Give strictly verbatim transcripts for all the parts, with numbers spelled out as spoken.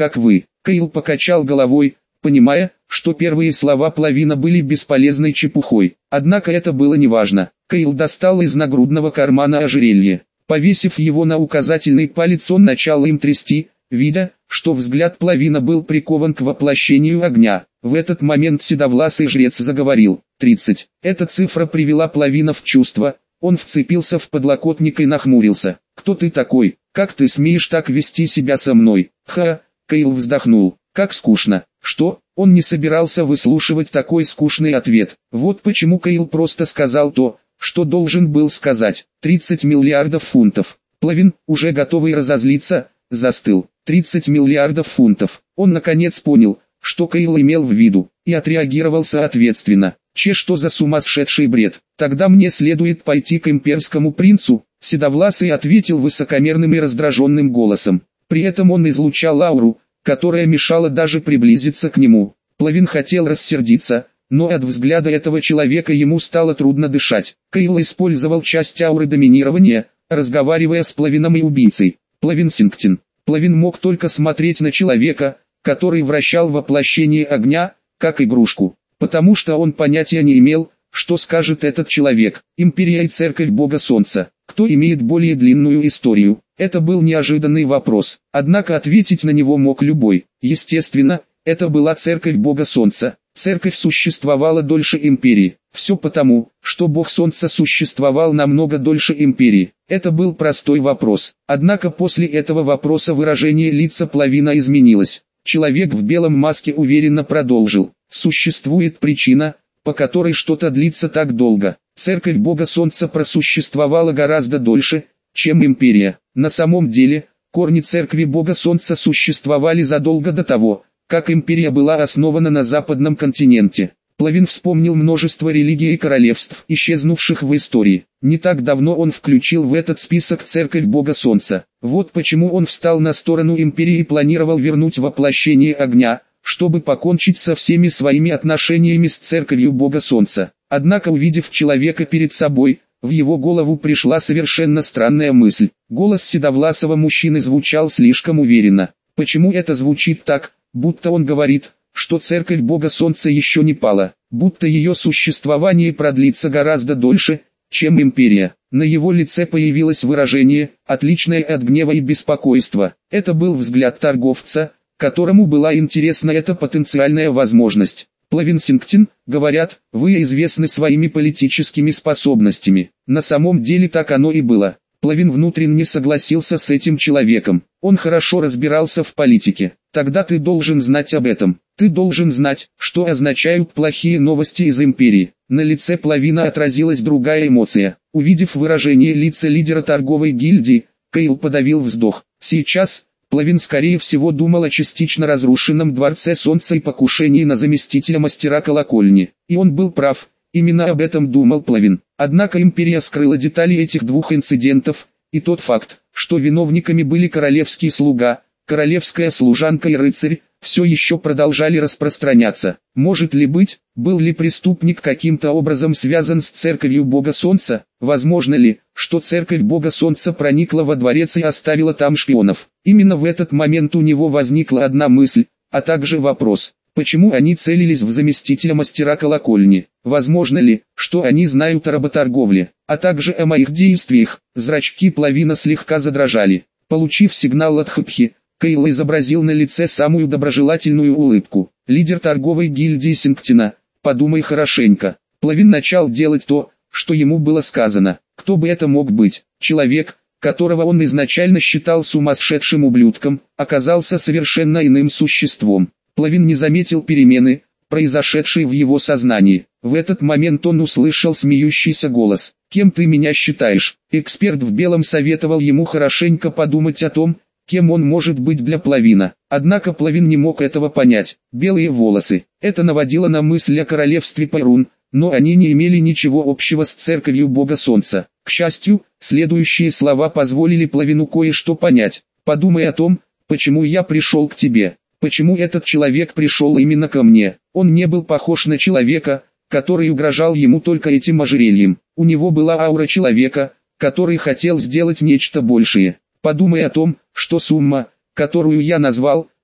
как вы. Кейл покачал головой, понимая, что первые слова Плавина были бесполезной чепухой. Однако это было неважно. Кейл достал из нагрудного кармана ожерелье. Повесив его на указательный палец, он начал им трясти, видя, что взгляд Плавина был прикован к воплощению огня. В этот момент седовласый жрец заговорил. тридцать. Эта цифра привела Плавина в чувство. Он вцепился в подлокотник и нахмурился. «Кто ты такой? Как ты смеешь так вести себя со мной?» «Ха!» Кейл вздохнул. «Как скучно!» «Что?» Он не собирался выслушивать такой скучный ответ. Вот почему Кейл просто сказал то, что должен был сказать. тридцать миллиардов фунтов. Плавин, уже готовый разозлиться, застыл. тридцать миллиардов фунтов. Он наконец понял, что Кейл имел в виду, и отреагировал соответственно. «Че, что за сумасшедший бред? Тогда мне следует пойти к имперскому принцу», Седовласый ответил высокомерным и раздраженным голосом. При этом он излучал ауру, которая мешала даже приблизиться к нему. Плавин хотел рассердиться, но от взгляда этого человека ему стало трудно дышать. Кейл использовал часть ауры доминирования, разговаривая с Плавином и убийцей. Плавин Сингтин. Плавин мог только смотреть на человека, который вращал воплощение огня, как игрушку, потому что он понятия не имел, что скажет этот человек. Империя и Церковь Бога Солнца. Кто имеет более длинную историю? Это был неожиданный вопрос, однако ответить на него мог любой. Естественно, это была Церковь Бога Солнца. Церковь существовала дольше Империи. Все потому, что Бог Солнца существовал намного дольше Империи. Это был простой вопрос. Однако после этого вопроса выражение лица Плавина изменилось. Человек в белом маске уверенно продолжил. Существует причина, по которой что-то длится так долго. Церковь Бога Солнца просуществовала гораздо дольше, чем Империя. На самом деле, корни Церкви Бога Солнца существовали задолго до того, как Империя была основана на западном континенте. Плавин вспомнил множество религий и королевств, исчезнувших в истории. Не так давно он включил в этот список Церковь Бога Солнца. Вот почему он встал на сторону Империи и планировал вернуть воплощение огня, чтобы покончить со всеми своими отношениями с Церковью Бога Солнца. Однако, увидев человека перед собой, в его голову пришла совершенно странная мысль. Голос седовласого мужчины звучал слишком уверенно. Почему это звучит так, будто он говорит, что Церковь Бога Солнца еще не пала, будто ее существование продлится гораздо дольше, чем Империя? На его лице появилось выражение, отличное от гнева и беспокойства. Это был взгляд торговца, которому была интересна эта потенциальная возможность. Плавин Сингтин, говорят, вы известны своими политическими способностями. На самом деле так оно и было. Плавин внутренне согласился с этим человеком. Он хорошо разбирался в политике. Тогда ты должен знать об этом. Ты должен знать, что означают плохие новости из Империи. На лице Плавина отразилась другая эмоция. Увидев выражение лица лидера торговой гильдии, Кейл подавил вздох. Сейчас Плавин скорее всего думал о частично разрушенном Дворце Солнца и покушении на заместителя мастера колокольни. И он был прав, именно об этом думал Плавин. Однако Империя скрыла детали этих двух инцидентов, и тот факт, что виновниками были королевский слуга, королевская служанка и рыцарь, все еще продолжали распространяться. Может ли быть, был ли преступник каким-то образом связан с Церковью Бога Солнца? Возможно ли, что Церковь Бога Солнца проникла во дворец и оставила там шпионов? Именно в этот момент у него возникла одна мысль, а также вопрос, почему они целились в заместителя мастера колокольни? Возможно ли, что они знают о работорговле, а также о моих действиях? Зрачки Плавина слегка задрожали. Получив сигнал от Хпхи, Кейл изобразил на лице самую доброжелательную улыбку. Лидер торговой гильдии Сингтина, подумай хорошенько. Плавин начал делать то, что ему было сказано. Кто бы это мог быть? Человек, которого он изначально считал сумасшедшим ублюдком, оказался совершенно иным существом. Плавин не заметил перемены, произошедшей в его сознании. В этот момент он услышал смеющийся голос. «Кем ты меня считаешь?» Эксперт в белом советовал ему хорошенько подумать о том, кем он может быть для Плавина. Однако Плавин не мог этого понять. Белые волосы. Это наводило на мысль о королевстве Перун, но они не имели ничего общего с Церковью Бога Солнца. К счастью, следующие слова позволили Плавину кое-что понять. «Подумай о том, почему я пришел к тебе. Почему этот человек пришел именно ко мне. Он не был похож на человека, который угрожал ему только этим ожерельем. У него была аура человека, который хотел сделать нечто большее. Подумай о том, что сумма, которую я назвал,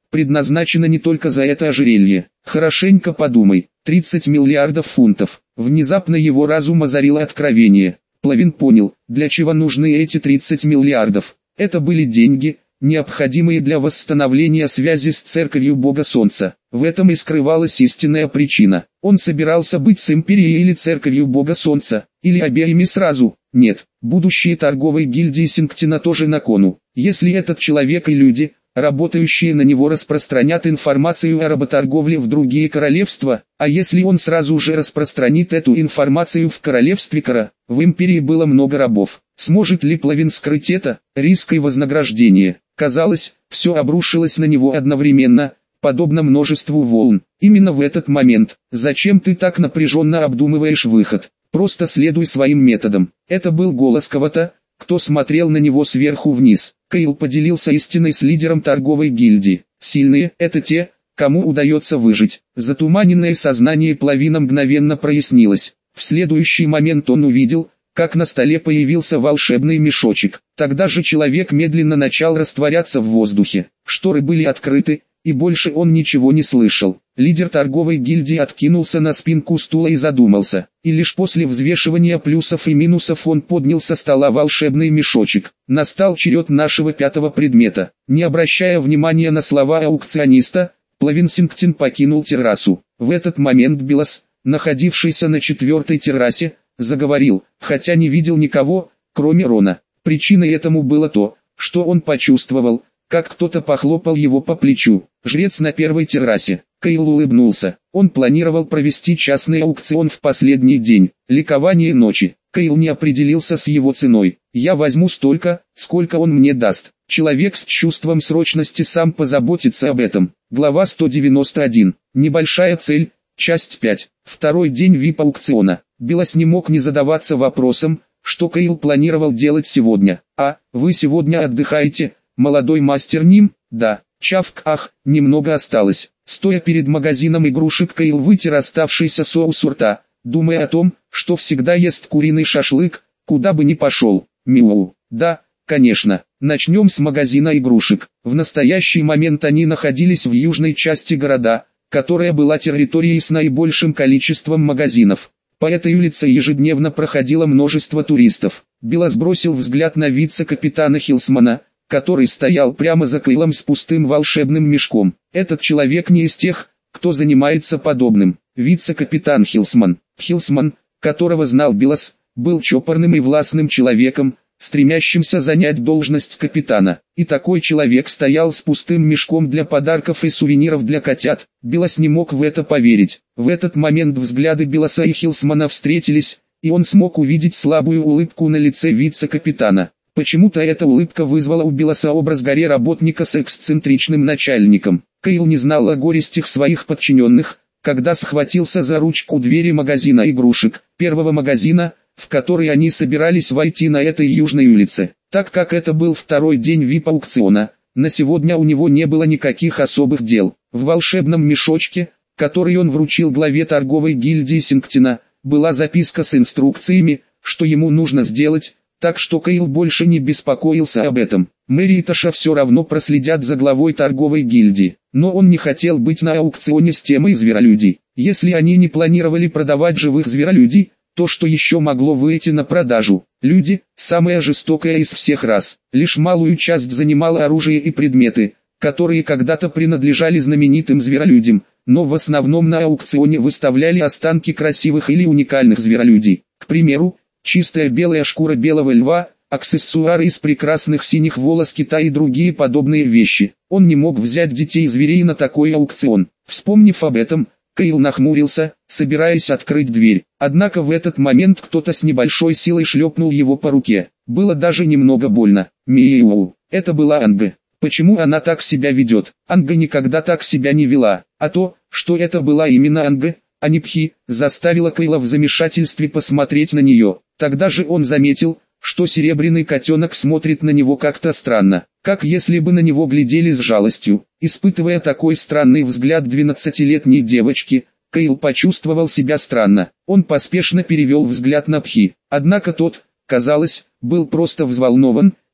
предназначена не только за это ожерелье. Хорошенько подумай, тридцать миллиардов фунтов. Внезапно его разум озарило откровение. Плавин понял, для чего нужны эти тридцать миллиардов. Это были деньги, необходимые для восстановления связи с церковью Бога Солнца. В этом и скрывалась истинная причина. Он собирался быть с империей или церковью Бога Солнца, или обеими сразу. Нет, будущее торговой гильдии Синктина тоже на кону. Если этот человек и люди, работающие на него, распространят информацию о работорговле в другие королевства, а если он сразу же распространит эту информацию в королевстве Кара, в империи было много рабов. Сможет ли Плавин скрыть это? Риск и вознаграждение. Казалось, все обрушилось на него одновременно, подобно множеству волн. Именно в этот момент, зачем ты так напряженно обдумываешь выход? Просто следуй своим методам. Это был голос кого-то, кто смотрел на него сверху вниз. Кейл поделился истиной с лидером торговой гильдии. Сильные – это те, кому удается выжить. Затуманенное сознание Плавина мгновенно прояснилось. В следующий момент он увидел, как на столе появился волшебный мешочек. Тогда же человек медленно начал растворяться в воздухе. Шторы были открыты, и больше он ничего не слышал. Лидер торговой гильдии откинулся на спинку стула и задумался. И лишь после взвешивания плюсов и минусов он поднял со стола волшебный мешочек. Настал черед нашего пятого предмета. Не обращая внимания на слова аукциониста, Плавин Синктин покинул террасу. В этот момент Белос, находившийся на четвертой террасе, заговорил, хотя не видел никого, кроме Рона. Причиной этому было то, что он почувствовал, как кто-то похлопал его по плечу. Жрец на первой террасе. Кейл улыбнулся. Он планировал провести частный аукцион в последний день. Ликование ночи. Кейл не определился с его ценой. Я возьму столько, сколько он мне даст. Человек с чувством срочности сам позаботится об этом. Глава сто девяносто один. Небольшая цель. Часть пять. Второй день вип-аукциона. Белос не мог не задаваться вопросом, что Кейл планировал делать сегодня. А, вы сегодня отдыхаете, молодой мастер Ним? Да. Чавк, ах, немного осталось. Стоя перед магазином игрушек, Кейл вытер оставшийся соус у рта, думая о том, что всегда ест куриный шашлык, куда бы ни пошел. Мяу. Да, конечно. Начнем с магазина игрушек. В настоящий момент они находились в южной части города, которая была территорией с наибольшим количеством магазинов. По этой улице ежедневно проходило множество туристов. Белос бросил взгляд на вице-капитана Хилсмана, который стоял прямо за Кейлом с пустым волшебным мешком. Этот человек не из тех, кто занимается подобным. Вице-капитан Хилсман. Хилсман, которого знал Белос, был чопорным и властным человеком, стремящимся занять должность капитана. И такой человек стоял с пустым мешком для подарков и сувениров для котят. Белос не мог в это поверить. В этот момент взгляды Белоса и Хилсмана встретились, и он смог увидеть слабую улыбку на лице вице-капитана. Почему-то эта улыбка вызвала у Белоса образ горе работника с эксцентричным начальником. Кейл не знал о горестях своих подчиненных, когда схватился за ручку двери магазина игрушек, первого магазина, в который они собирались войти на этой южной улице. Так как это был второй день вип-аукциона, на сегодня у него не было никаких особых дел. В волшебном мешочке, который он вручил главе торговой гильдии Синктина, была записка с инструкциями, что ему нужно сделать, так что Кейл больше не беспокоился об этом. Мэри и Таша все равно проследят за главой торговой гильдии, но он не хотел быть на аукционе с темой зверолюдей. Если они не планировали продавать живых зверолюдей, то что еще могло выйти на продажу? Люди, самая жестокая из всех рас, лишь малую часть занимало оружие и предметы, которые когда-то принадлежали знаменитым зверолюдям, но в основном на аукционе выставляли останки красивых или уникальных зверолюдей. К примеру, чистая белая шкура белого льва, аксессуары из прекрасных синих волос кита и другие подобные вещи. Он не мог взять детей и зверей на такой аукцион. Вспомнив об этом, Кейл нахмурился, собираясь открыть дверь. Однако в этот момент кто-то с небольшой силой шлепнул его по руке. Было даже немного больно. Миу. Это была Анга. Почему она так себя ведет? Анга никогда так себя не вела. А то, что это была именно Анга, а не Пхи, заставило Кейла в замешательстве посмотреть на нее. Тогда же он заметил, что серебряный котенок смотрит на него как-то странно, как если бы на него глядели с жалостью. Испытывая такой странный взгляд двенадцатилетней девочки, Кейл почувствовал себя странно. Он поспешно перевел взгляд на Пхи. Однако тот, казалось, был просто взволнован,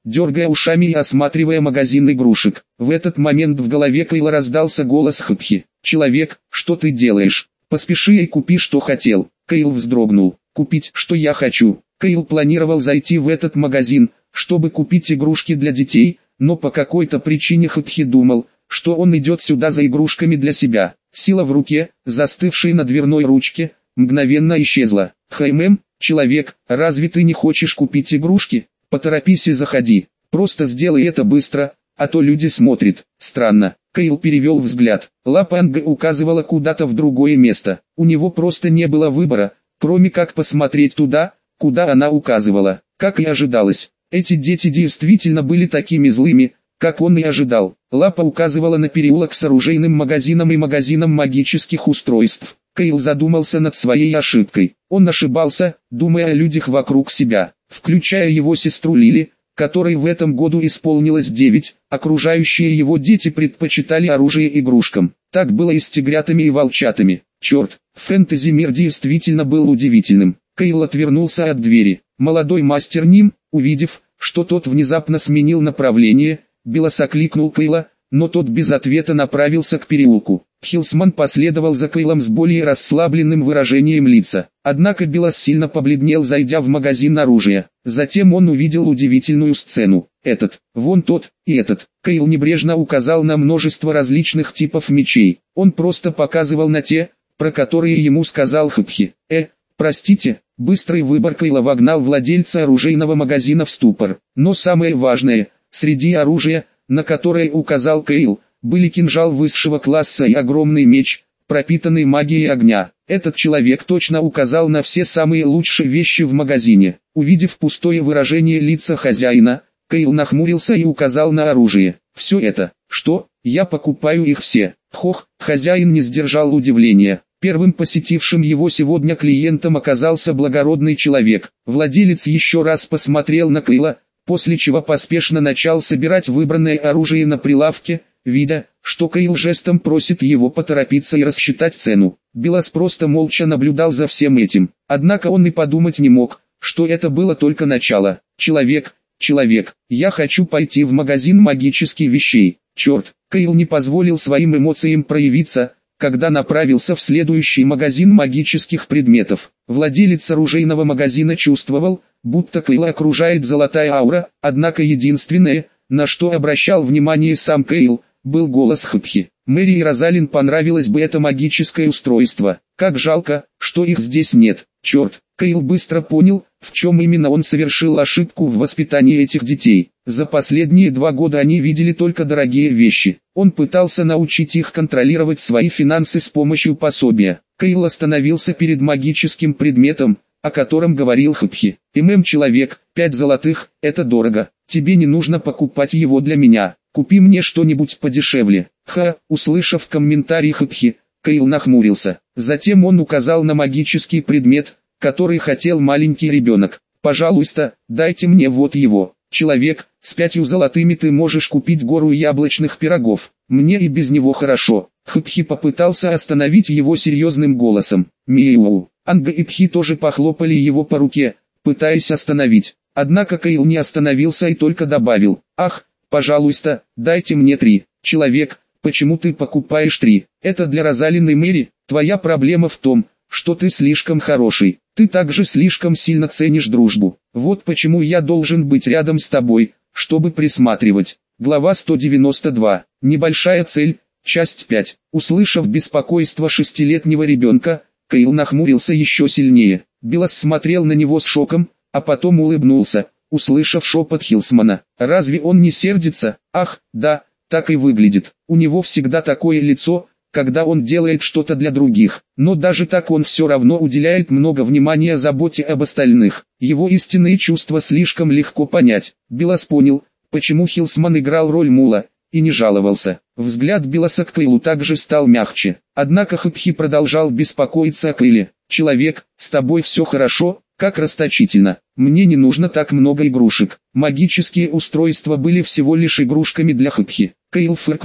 дергая ушами и осматривая магазин игрушек. В этот момент в голове Кайла раздался голос Хапхи. «Человек, что ты делаешь? Поспеши и купи, что хотел». Кайл вздрогнул. «Купить, что я хочу». Кайл планировал зайти в этот магазин, чтобы купить игрушки для детей, но по какой-то причине Хапхи думал, что он идет сюда за игрушками для себя. Сила в руке, застывшей на дверной ручке, мгновенно исчезла. «Хай, мэм, человек, разве ты не хочешь купить игрушки? Поторопись и заходи. Просто сделай это быстро, а то люди смотрят». Странно. Кайл перевел взгляд. Лапа Анга указывала куда-то в другое место. У него просто не было выбора, кроме как посмотреть туда, куда она указывала. Как и ожидалось, эти дети действительно были такими злыми, как он и ожидал. Лапа указывала на переулок с оружейным магазином и магазином магических устройств. Кайл задумался над своей ошибкой. Он ошибался, думая о людях вокруг себя, включая его сестру Лили, которой в этом году исполнилось девять, окружающие его дети предпочитали оружие игрушкам. Так было и с тигрятами и волчатами. Черт, фэнтези-мир действительно был удивительным. Кайл отвернулся от двери. Молодой мастер Ним, увидев, что тот внезапно сменил направление, Белос окликнул Кайла, но тот без ответа направился к переулку. Хилсман последовал за Кайлом с более расслабленным выражением лица. Однако Белос сильно побледнел, зайдя в магазин оружия. Затем он увидел удивительную сцену. Этот, вон тот, и этот. Кайл небрежно указал на множество различных типов мечей. Он просто показывал на те, про которые ему сказал Хапхи. «Э, простите». Быстрый выбор Кайла вогнал владельца оружейного магазина в ступор. Но самое важное, среди оружия, на которое указал Кайл, были кинжал высшего класса и огромный меч, пропитанный магией огня. Этот человек точно указал на все самые лучшие вещи в магазине. Увидев пустое выражение лица хозяина, Кайл нахмурился и указал на оружие. «Все это, что? Я покупаю их все». Хох, хозяин не сдержал удивления. Первым посетившим его сегодня клиентом оказался благородный человек. Владелец еще раз посмотрел на Кайла, после чего поспешно начал собирать выбранное оружие на прилавке, видя, что Кайл жестом просит его поторопиться и рассчитать цену. Белос просто молча наблюдал за всем этим. Однако он и подумать не мог, что это было только начало. «Человек, человек, я хочу пойти в магазин магических вещей». Черт, Кайл не позволил своим эмоциям проявиться, когда направился в следующий магазин магических предметов. Владелец оружейного магазина чувствовал, будто Кайла окружает золотая аура, однако единственное, на что обращал внимание сам Кайл, был голос Хапхи. Мэри и Розалин понравилось бы это магическое устройство. Как жалко, что их здесь нет. Черт, Кайл быстро понял, в чем именно он совершил ошибку в воспитании этих детей. За последние два года они видели только дорогие вещи. Он пытался научить их контролировать свои финансы с помощью пособия. Кайл остановился перед магическим предметом, о котором говорил Хапхи. «ММ человек, пять золотых, это дорого. Тебе не нужно покупать его для меня. Купи мне что-нибудь подешевле». Ха, услышав комментарий Хапхи, Кайл нахмурился. Затем он указал на магический предмет, который хотел маленький ребенок. «Пожалуйста, дайте мне вот его. Человек, с пятью золотыми ты можешь купить гору яблочных пирогов. Мне и без него хорошо». Хапхи попытался остановить его серьезным голосом. «Миу». Анга и Пхи тоже похлопали его по руке, пытаясь остановить. Однако Кайл не остановился и только добавил: «Ах, пожалуйста, дайте мне три». «Человек, почему ты покупаешь три? Это для Розалин и Мэри. Твоя проблема в том, что ты слишком хороший. Ты также слишком сильно ценишь дружбу. Вот почему я должен быть рядом с тобой, чтобы присматривать». Глава сто девяносто два. Небольшая цель. Часть пять. Услышав беспокойство шестилетнего ребенка, Кайл нахмурился еще сильнее. Белос смотрел на него с шоком, а потом улыбнулся, услышав шепот Хилсмана. «Разве он не сердится? Ах, да, так и выглядит. У него всегда такое лицо, когда он делает что-то для других. Но даже так он все равно уделяет много внимания заботе об остальных. Его истинные чувства слишком легко понять». Белос понял, почему Хилсман играл роль мула, и не жаловался. Взгляд Белоса к Кайлу также стал мягче. Однако Хапхи продолжал беспокоиться о Кайле. «Человек, с тобой все хорошо?» «Как расточительно. Мне не нужно так много игрушек». Магические устройства были всего лишь игрушками для Хапхи. Кайл фыркнул,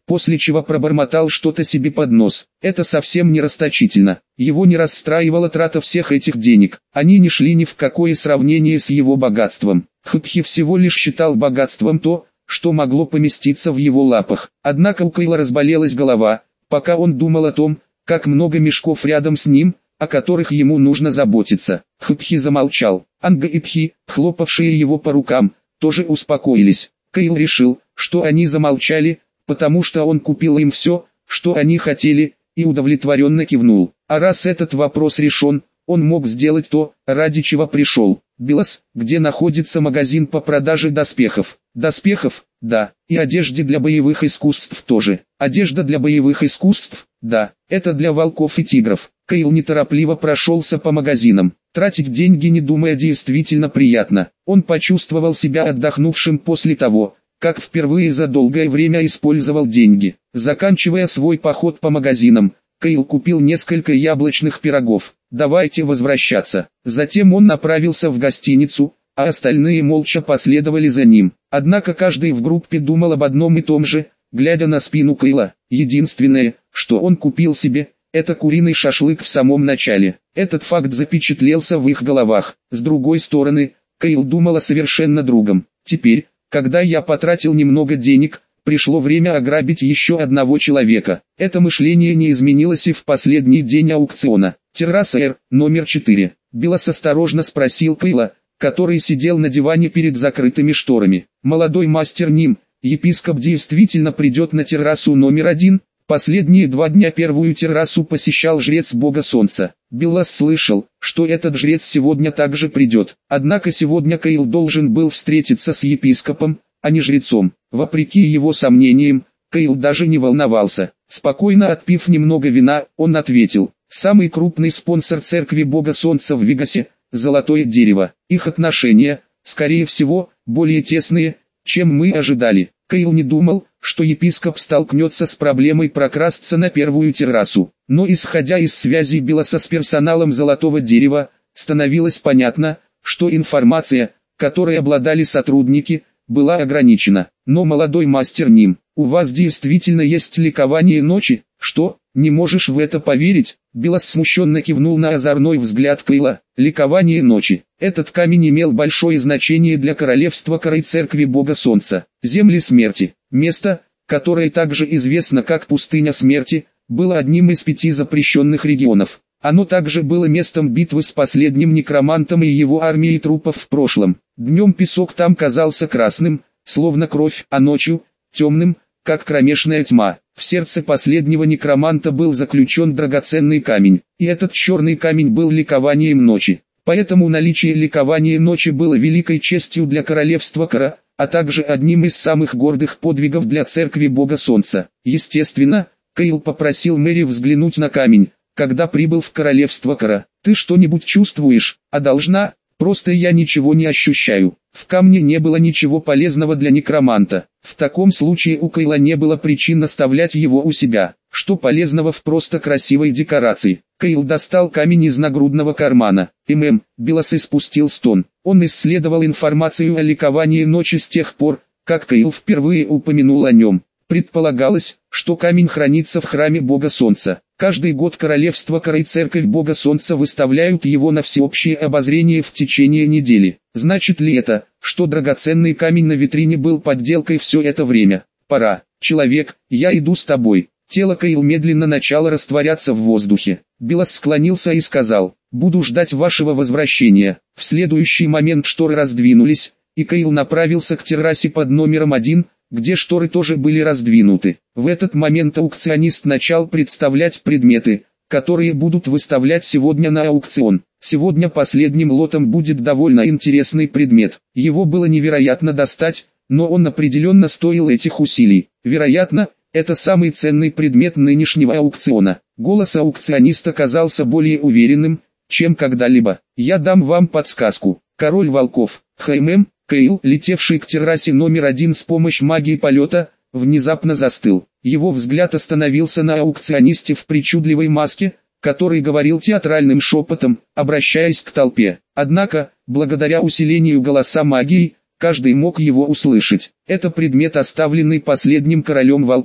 после чего пробормотал что-то себе под нос. Это совсем не расточительно. Его не расстраивала трата всех этих денег. Они не шли ни в какое сравнение с его богатством. Хпхи всего лишь считал богатством то, что могло поместиться в его лапах. Однако у Кейла разболелась голова, пока он думал о том, как много мешков рядом с ним, о которых ему нужно заботиться. Хпхи замолчал. Анга и Пхи, хлопавшие его по рукам, тоже успокоились. Кейл решил, что они замолчали, потому что он купил им все, что они хотели, и удовлетворенно кивнул. А раз этот вопрос решен, он мог сделать то, ради чего пришел. Белос, где находится магазин по продаже доспехов. Доспехов, да, и одежды для боевых искусств тоже. Одежда для боевых искусств, да, это для волков и тигров. Кейл неторопливо прошелся по магазинам. Тратить деньги не думая действительно приятно. Он почувствовал себя отдохнувшим после того, как впервые за долгое время использовал деньги. Заканчивая свой поход по магазинам, Кейл купил несколько яблочных пирогов. «Давайте возвращаться». Затем он направился в гостиницу, а остальные молча последовали за ним. Однако каждый в группе думал об одном и том же, глядя на спину Кейла. Единственное, что он купил себе, это куриный шашлык в самом начале. Этот факт запечатлелся в их головах. С другой стороны, Кейл думал о совершенно другом. Теперь, когда я потратил немного денег, пришло время ограбить еще одного человека. Это мышление не изменилось и в последний день аукциона. «Терраса Р, номер четыре. Белос осторожно спросил Кейла, который сидел на диване перед закрытыми шторами. «Молодой мастер Ним, епископ действительно придет на террасу номер один?» Последние два дня первую террасу посещал жрец бога солнца. Белос слышал, что этот жрец сегодня также придет. Однако сегодня Кейл должен был встретиться с епископом, а не жрецом. Вопреки его сомнениям, Кейл даже не волновался. Спокойно отпив немного вина, он ответил: «Самый крупный спонсор церкви бога солнца в Вегасе – Золотое дерево. Их отношения, скорее всего, более тесные, чем мы ожидали». Кейл не думал, что епископ столкнется с проблемой прокрасться на первую террасу. Но исходя из связей Белоса с персоналом Золотого дерева, становилось понятно, что информация, которой обладали сотрудники, была ограничена. «Но, молодой мастер Ним, у вас действительно есть ликование ночи?» «Что, не можешь в это поверить?» Белос смущенно кивнул на озорной взгляд Кейла. «Ликование ночи. Этот камень имел большое значение для королевства Кара и церкви бога солнца. Земли смерти, место, которое также известно как пустыня смерти, было одним из пяти запрещенных регионов. Оно также было местом битвы с последним некромантом и его армией трупов в прошлом. Днем песок там казался красным, словно кровь, а ночью – темным, как кромешная тьма. В сердце последнего некроманта был заключен драгоценный камень, и этот черный камень был ликованием ночи. Поэтому наличие ликования ночи было великой честью для королевства Кара, а также одним из самых гордых подвигов для церкви бога солнца. Естественно, Кейл попросил Мэри взглянуть на камень, когда прибыл в королевство Кара. «Ты что-нибудь чувствуешь, а должна?» «Просто я ничего не ощущаю». В камне не было ничего полезного для некроманта. В таком случае у Кейла не было причин оставлять его у себя. Что полезного в просто красивой декорации? Кейл достал камень из нагрудного кармана. «ММ», Белос испустил стон. Он исследовал информацию о ликовании ночи с тех пор, как Кейл впервые упомянул о нем. Предполагалось, что камень хранится в храме бога солнца. Каждый год королевство Кара и церковь бога солнца выставляют его на всеобщее обозрение в течение недели. Значит ли это, что драгоценный камень на витрине был подделкой все это время? «Пора, человек, я иду с тобой». Тело Кейл медленно начало растворяться в воздухе. Белос склонился и сказал: «Буду ждать вашего возвращения». В следующий момент шторы раздвинулись, и Кейл направился к террасе под номером один, где шторы тоже были раздвинуты. В этот момент аукционист начал представлять предметы, которые будут выставлять сегодня на аукцион. Сегодня последним лотом будет довольно интересный предмет. Его было невероятно достать, но он определенно стоил этих усилий. Вероятно, это самый ценный предмет нынешнего аукциона. Голос аукциониста казался более уверенным, чем когда-либо. «Я дам вам подсказку. Король волков, ХММ». Кейл, летевший к террасе номер один с помощью магии полета, внезапно застыл. Его взгляд остановился на аукционисте в причудливой маске, который говорил театральным шепотом, обращаясь к толпе. Однако, благодаря усилению голоса магии, каждый мог его услышать. Это предмет, оставленный последним королем волков.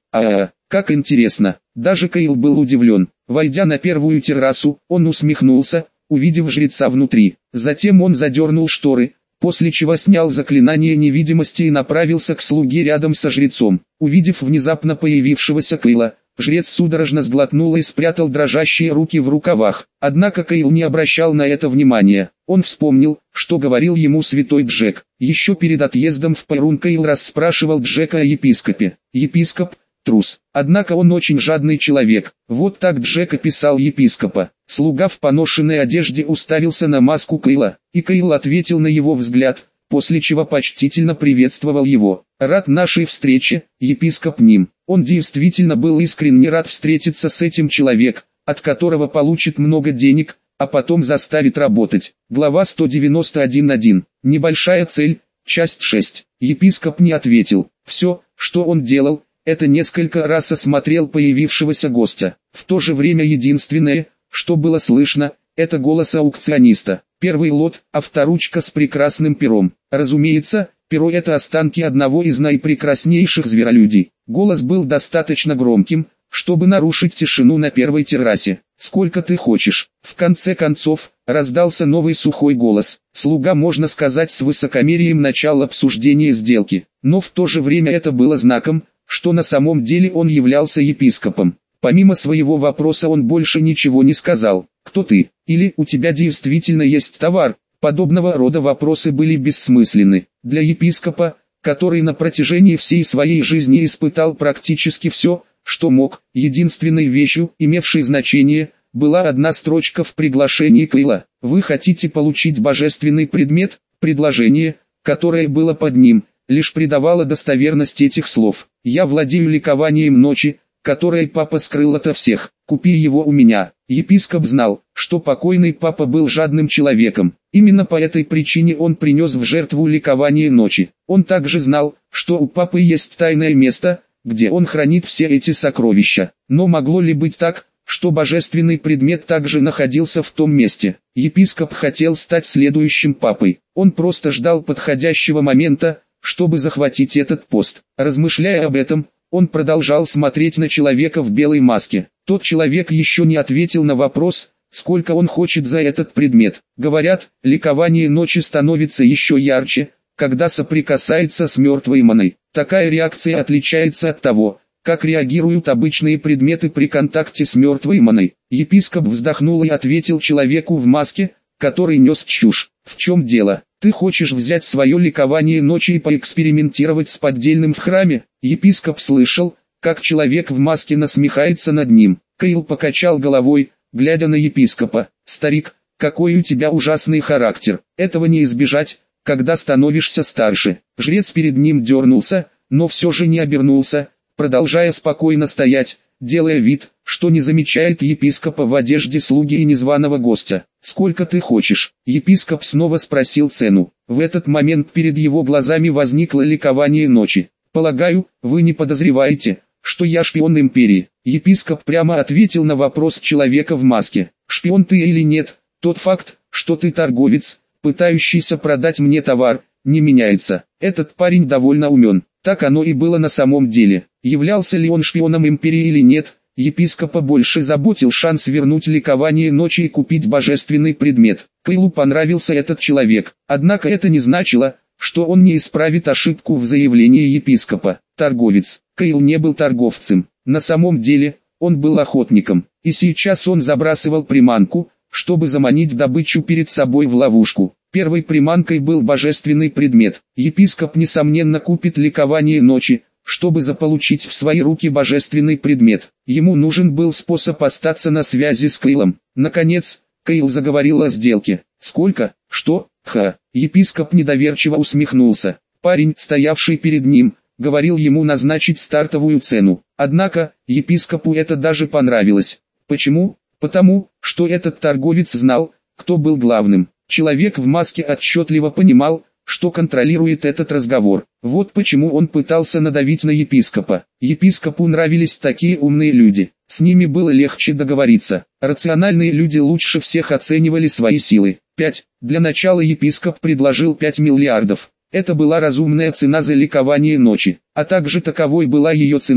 А, как интересно. Даже Кайл был удивлен. Войдя на первую террасу, он усмехнулся, увидев жреца внутри. Затем он задернул шторы, после чего снял заклинание невидимости и направился к слуге рядом со жрецом. Увидев внезапно появившегося Кайла, жрец судорожно сглотнул и спрятал дрожащие руки в рукавах. Однако Кайл не обращал на это внимания. Он вспомнил, что говорил ему святой Джек. Еще перед отъездом в Перун Кайл расспрашивал Джека о епископе. Епископ – трус. Однако он очень жадный человек. Вот так Джек описал епископа. Слуга в поношенной одежде уставился на маску Кайла, и Кайл ответил на его взгляд, после чего почтительно приветствовал его. «Рад нашей встрече, епископ Ним». Он действительно был искренне рад встретиться с этим человеком, от которого получит много денег, а потом заставит работать. Глава сто девяносто один точка один. Небольшая цель, часть шесть. Епископ не ответил. Все, что он делал, это несколько раз осмотрел появившегося гостя. В то же время единственное, что было слышно, это голос аукциониста. Первый лот, авторучка с прекрасным пером. Разумеется, перо — это останки одного из наипрекраснейших зверолюдей. Голос был достаточно громким, чтобы нарушить тишину на первой террасе. «Сколько ты хочешь?» В конце концов, раздался новый сухой голос. Слуга, можно сказать, с высокомерием начал обсуждение сделки. Но в то же время это было знаком, что на самом деле он являлся епископом. Помимо своего вопроса он больше ничего не сказал. «Кто ты?» Или «У тебя действительно есть товар?» Подобного рода вопросы были бессмысленны. Для епископа, который на протяжении всей своей жизни испытал практически все, что мог, единственной вещью, имевшей значение, была одна строчка в приглашении Кайла. «Вы хотите получить божественный предмет?» Предложение, которое было под ним, лишь придавало достоверность этих слов. «Я владею ликованием ночи, которое папа скрыл ото всех. Купи его у меня». Епископ знал, что покойный папа был жадным человеком. Именно по этой причине он принес в жертву ликование ночи. Он также знал, что у папы есть тайное место, где он хранит все эти сокровища. Но могло ли быть так, что божественный предмет также находился в том месте? Епископ хотел стать следующим папой. Он просто ждал подходящего момента, чтобы захватить этот пост. Размышляя об этом, он продолжал смотреть на человека в белой маске. Тот человек еще не ответил на вопрос, сколько он хочет за этот предмет. Говорят, ликование ночи становится еще ярче, когда соприкасается с мертвой маной. Такая реакция отличается от того, как реагируют обычные предметы при контакте с мертвой маной. Епископ вздохнул и ответил человеку в маске, который нес чушь. «В чем дело? Ты хочешь взять свое ликование ночи и поэкспериментировать с поддельным в храме?» Епископ слышал, как человек в маске насмехается над ним. Кайл покачал головой, глядя на епископа. «Старик, какой у тебя ужасный характер. Этого не избежать, когда становишься старше». Жрец перед ним дернулся, но все же не обернулся, продолжая спокойно стоять, делая вид, что не замечает епископа в одежде слуги и незваного гостя. «Сколько ты хочешь?» Епископ снова спросил цену. В этот момент перед его глазами возникло ликование ночи. «Полагаю, вы не подозреваете, что я шпион империи?» Епископ прямо ответил на вопрос человека в маске. «Шпион ты или нет, тот факт, что ты торговец, пытающийся продать мне товар, не меняется. Этот парень довольно умен». Так оно и было на самом деле. Являлся ли он шпионом империи или нет, епископа больше заботил шанс вернуть ликование ночи и купить божественный предмет. Кайлу понравился этот человек, однако это не значило, что он не исправит ошибку в заявлении епископа. Торговец. Кайл не был торговцем. На самом деле, он был охотником, и сейчас он забрасывал приманку, чтобы заманить добычу перед собой в ловушку. Первой приманкой был божественный предмет. Епископ несомненно купит ликование ночи, чтобы заполучить в свои руки божественный предмет. Ему нужен был способ остаться на связи с Кайлом. Наконец, Кайл заговорил о сделке. «Сколько? Что? Ха!» Епископ недоверчиво усмехнулся. Парень, стоявший перед ним, говорил ему назначить стартовую цену. Однако, епископу это даже понравилось. Почему? Потому, что этот торговец знал, кто был главным. Человек в маске отчетливо понимал, что контролирует этот разговор. Вот почему он пытался надавить на епископа. Епископу нравились такие умные люди. С ними было легче договориться. Рациональные люди лучше всех оценивали свои силы. пять. Для начала епископ предложил пять миллиардов. Это была разумная цена за ликование ночи. А также таковой была ее цена,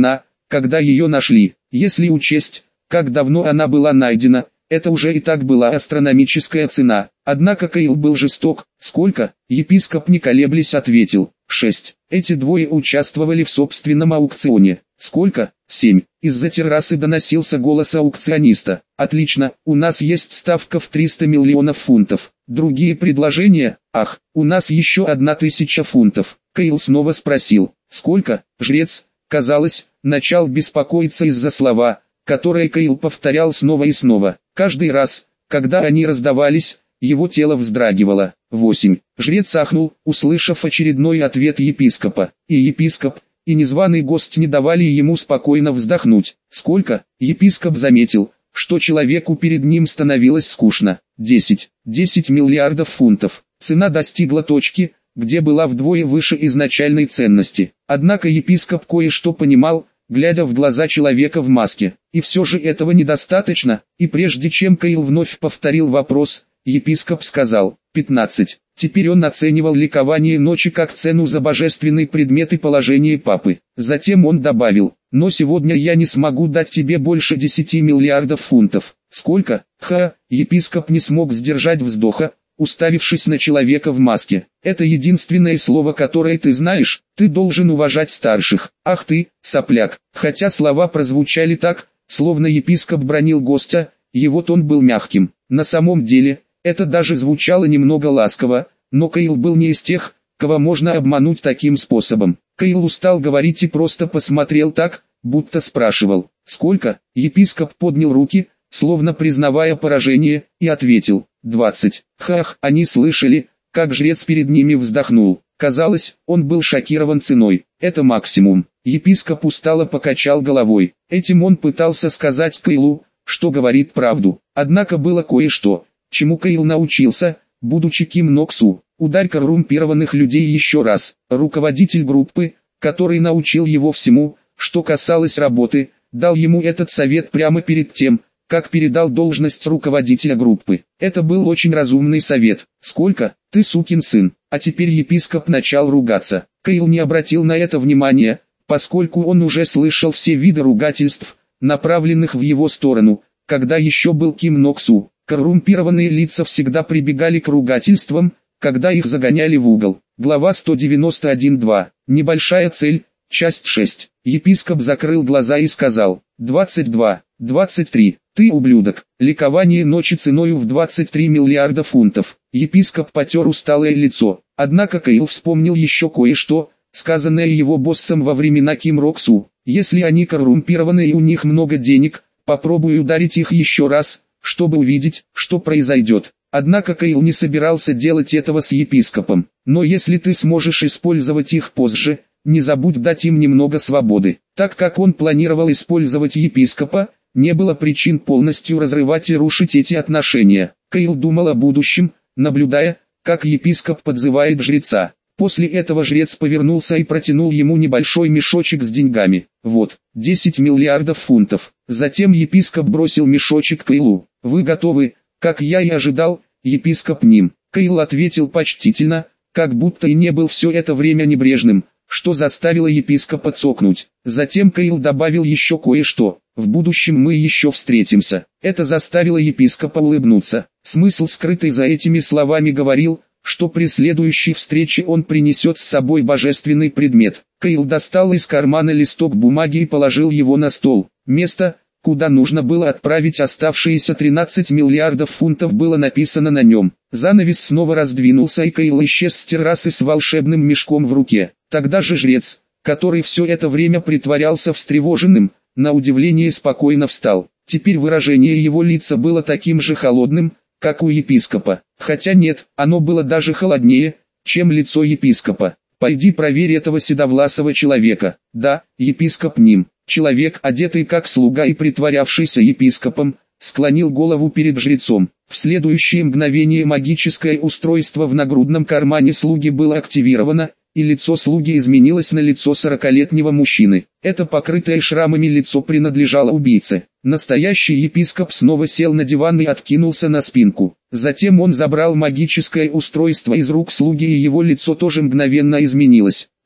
когда ее нашли. Если учесть, как давно она была найдена, это уже и так была астрономическая цена. Однако Кейл был жесток. Сколько? Епископ не колеблясь ответил. Шесть. Эти двое участвовали в собственном аукционе. Сколько? Семь. Из-за террасы доносился голос аукциониста. Отлично, у нас есть ставка в триста миллионов фунтов. Другие предложения? Ах, у нас еще одна тысяча фунтов. Кейл снова спросил. Сколько? Жрец, казалось, начал беспокоиться из-за слова, которые Кейл повторял снова и снова. Каждый раз, когда они раздавались, его тело вздрагивало. Восемь. Жрец ахнул, услышав очередной ответ епископа. И епископ, и незваный гость не давали ему спокойно вздохнуть. Сколько? Епископ заметил, что человеку перед ним становилось скучно. Десять. Десять миллиардов фунтов. Цена достигла точки, где была вдвое выше изначальной ценности. Однако епископ кое-что понимал, глядя в глаза человека в маске. И все же этого недостаточно, и прежде чем Кейл вновь повторил вопрос, епископ сказал, пятнадцать. Теперь он оценивал ликование ночи как цену за божественный предмет и положение папы. Затем он добавил, но сегодня я не смогу дать тебе больше десяти миллиардов фунтов. Сколько? Ха, епископ не смог сдержать вздоха, уставившись на человека в маске. Это единственное слово, которое ты знаешь, ты должен уважать старших. Ах ты, сопляк. Хотя слова прозвучали так, словно епископ бранил гостя, его тон был мягким. На самом деле, это даже звучало немного ласково, но Кейл был не из тех, кого можно обмануть таким способом. Кейл устал говорить и просто посмотрел так, будто спрашивал, сколько? Епископ поднял руки, словно признавая поражение, и ответил, двадцать. Хах, они слышали, как жрец перед ними вздохнул. Казалось, он был шокирован ценой. Это максимум. Епископ устало покачал головой. Этим он пытался сказать Кейлу, что говорит правду. Однако было кое-что, чему Кейл научился, будучи Ким Ноксу. Ударь коррумпированных людей еще раз. Руководитель группы, который научил его всему, что касалось работы, дал ему этот совет прямо перед тем, как передал должность руководителя группы. Это был очень разумный совет. Сколько? Ты сукин сын. А теперь епископ начал ругаться. Кейл не обратил на это внимания, поскольку он уже слышал все виды ругательств, направленных в его сторону, когда еще был Ким Ноксу. Коррумпированные лица всегда прибегали к ругательствам, когда их загоняли в угол. Глава сто девяносто один два. Небольшая цель, часть шесть. Епископ закрыл глаза и сказал, двадцать два, двадцать три. Ты ублюдок. Ликование ночи ценою в двадцать три миллиарда фунтов. Епископ потер усталое лицо. Однако Кейл вспомнил еще кое-что, сказанное его боссом во времена Ким Роксу. Если они коррумпированы и у них много денег, попробуй ударить их еще раз, чтобы увидеть, что произойдет. Однако Кейл не собирался делать этого с епископом. Но если ты сможешь использовать их позже, не забудь дать им немного свободы. Так как он планировал использовать епископа, не было причин полностью разрывать и рушить эти отношения. Кейл думал о будущем, наблюдая, как епископ подзывает жреца. После этого жрец повернулся и протянул ему небольшой мешочек с деньгами. Вот, десять миллиардов фунтов. Затем епископ бросил мешочек Кейлу. Вы готовы? Как я и ожидал, епископ ним. Кейл ответил почтительно, как будто и не был все это время небрежным, что заставило епископа цокнуть. Затем Кейл добавил еще кое-что. В будущем мы еще встретимся. Это заставило епископа улыбнуться. Смысл, скрытый за этими словами, говорил, что при следующей встрече он принесет с собой божественный предмет. Кейл достал из кармана листок бумаги и положил его на стол. Место, куда нужно было отправить оставшиеся тринадцать миллиардов фунтов, было написано на нем. Занавес снова раздвинулся, и Кейл исчез с террасы с волшебным мешком в руке. Тогда же жрец, который все это время притворялся встревоженным, на удивление спокойно встал. Теперь выражение его лица было таким же холодным, как у епископа. Хотя нет, оно было даже холоднее, чем лицо епископа. Пойди проверь этого седовласого человека. Да, епископ ним. Человек, одетый как слуга и притворявшийся епископом, склонил голову перед жрецом. В следующее мгновение магическое устройство в нагрудном кармане слуги было активировано, и лицо слуги изменилось на лицо сорокалетнего мужчины. Это покрытое шрамами лицо принадлежало убийце. Настоящий епископ снова сел на диван и откинулся на спинку. Затем он забрал магическое устройство из рук слуги, и его лицо тоже мгновенно изменилось.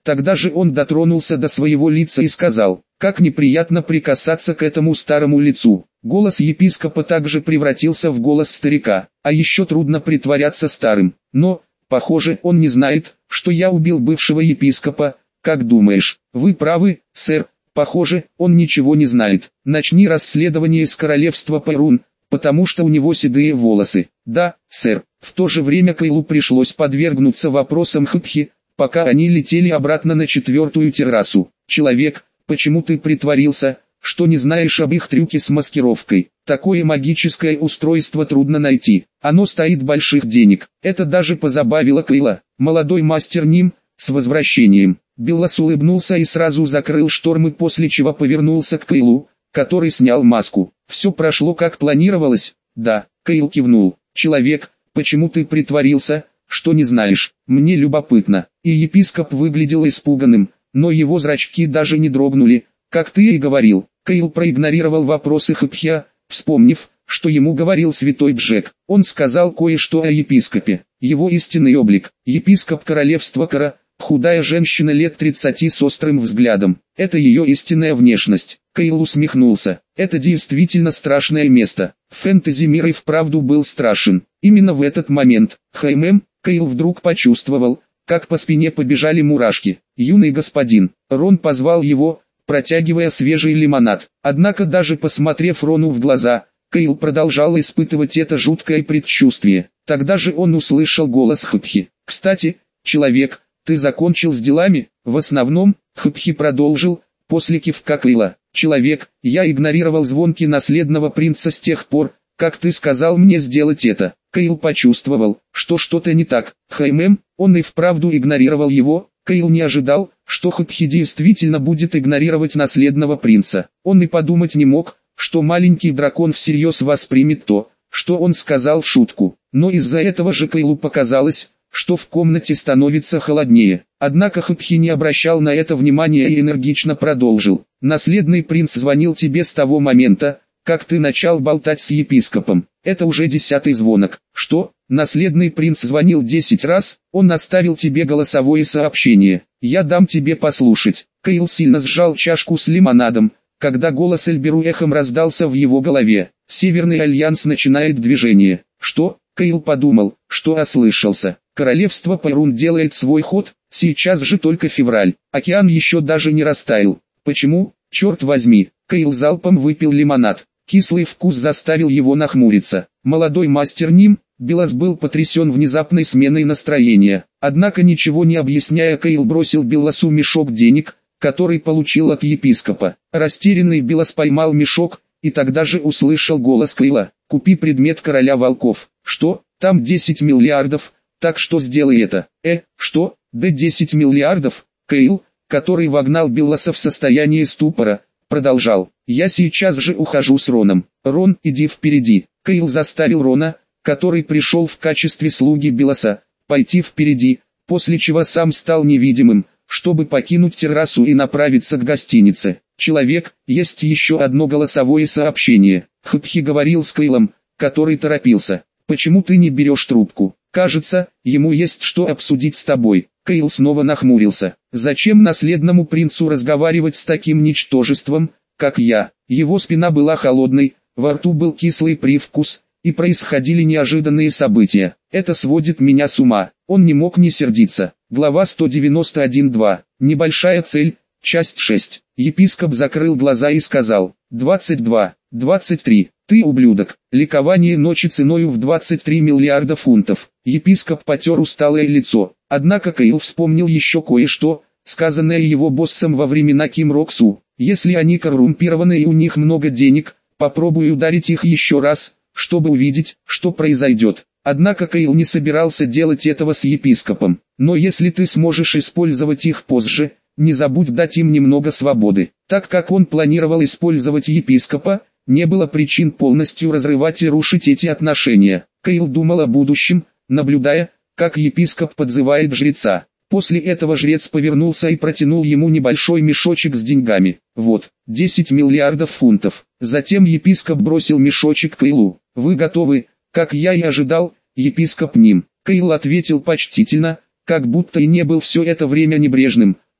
Тогда же он дотронулся до своего лица и сказал: «Как неприятно прикасаться к этому старому лицу». Голос епископа также превратился в голос старика. «А еще трудно притворяться старым. Но, похоже, он не знает, что я убил бывшего епископа. Как думаешь?» «Вы правы, сэр. Похоже, он ничего не знает. Начни расследование из королевства Перун, потому что у него седые волосы». «Да, сэр». В то же время Кайлу пришлось подвергнуться вопросам Хпхи, пока они летели обратно на четвертую террасу. «Человек, почему ты притворился, что не знаешь об их трюке с маскировкой? Такое магическое устройство трудно найти, оно стоит больших денег». Это даже позабавило Кайла. «Молодой мастер Ним, с возвращением». Биллас улыбнулся и сразу закрыл штормы, после чего повернулся к Кайлу, который снял маску. «Все прошло как планировалось?» «Да», Кайл кивнул. «Человек, почему ты притворился, что не знаешь? Мне любопытно». И епископ выглядел испуганным, но его зрачки даже не дрогнули. «Как ты и говорил». Кайл проигнорировал вопросы Хпхя, вспомнив, что ему говорил святой Джек. Он сказал кое-что о епископе. Его истинный облик. Епископ королевства Кара, худая женщина лет тридцати с острым взглядом. Это ее истинная внешность. Кайл усмехнулся. Это действительно страшное место. Фэнтези мир и вправду был страшен. Именно в этот момент, Хаймем, Кайл вдруг почувствовал, как по спине побежали мурашки. «Юный господин». Рон позвал его, протягивая свежий лимонад. Однако даже посмотрев Рону в глаза, Кайл продолжал испытывать это жуткое предчувствие. Тогда же он услышал голос Хпхи. «Кстати, человек, ты закончил с делами?» «В основном», Хпхи продолжил, после кивка Кайла. «Человек, я игнорировал звонки наследного принца с тех пор, как ты сказал мне сделать это». Кайл почувствовал, что что-то не так. Хаймем, он и вправду игнорировал его. Кайл не ожидал, что Хпхи действительно будет игнорировать наследного принца. Он и подумать не мог, что маленький дракон всерьез воспримет то, что он сказал в шутку. Но из-за этого же Кайлу показалось, что в комнате становится холоднее. Однако Хпхи не обращал на это внимания и энергично продолжил. «Наследный принц звонил тебе с того момента, как ты начал болтать с епископом. Это уже десятый звонок». «Что? Наследный принц звонил десять раз? Он оставил тебе голосовое сообщение. Я дам тебе послушать». Кайл сильно сжал чашку с лимонадом, когда голос Эльберу эхом раздался в его голове. «Северный альянс начинает движение». «Что?» Кайл подумал, что ослышался. «Королевство Перун делает свой ход, сейчас же только февраль, океан еще даже не растаял. Почему? Черт возьми». Кайл залпом выпил лимонад. Кислый вкус заставил его нахмуриться. Молодой мастер Ним, Биллас был потрясен внезапной сменой настроения. Однако ничего не объясняя, Кайл бросил Билласу мешок денег, который получил от епископа. Растерянный Биллас поймал мешок, и тогда же услышал голос Кайла. «Купи предмет короля волков». «Что? Там десять миллиардов, так что сделай это». «Э, что? Да десять миллиардов?» Кайл, который вогнал Билласа в состояние ступора, продолжал. «Я сейчас же ухожу с Роном. Рон, иди впереди». Кайл заставил Рона, который пришел в качестве слуги Билласа, пойти впереди, после чего сам стал невидимым, чтобы покинуть террасу и направиться к гостинице. «Человек, есть еще одно голосовое сообщение». Хпхи говорил с Кайлом, который торопился. «Почему ты не берешь трубку? Кажется, ему есть что обсудить с тобой». Кайл снова нахмурился. «Зачем наследному принцу разговаривать с таким ничтожеством, как я?» Его спина была холодной, во рту был кислый привкус, и происходили неожиданные события. «Это сводит меня с ума». Он не мог не сердиться. Глава сто девяносто один два. Небольшая цель, часть шесть. Епископ закрыл глаза и сказал: «двадцать два, двадцать три. Ты ублюдок». Ликование ночи ценою в двадцать три миллиарда фунтов. Епископ потер усталое лицо. Однако Кайл вспомнил еще кое-что, сказанное его боссом во времена Ким Роксу. «Если они коррумпированы и у них много денег, попробуй ударить их еще раз, чтобы увидеть, что произойдет». Однако Кайл не собирался делать этого с епископом. «Но если ты сможешь использовать их позже, не забудь дать им немного свободы». Так как он планировал использовать епископа, не было причин полностью разрывать и рушить эти отношения. Кайл думал о будущем, наблюдая, как епископ подзывает жреца. После этого жрец повернулся и протянул ему небольшой мешочек с деньгами. «Вот, десять миллиардов фунтов». Затем епископ бросил мешочек Кайлу. «Вы готовы?» «Как я и ожидал, епископ Ним». Кайл ответил почтительно, как будто и не был все это время небрежным.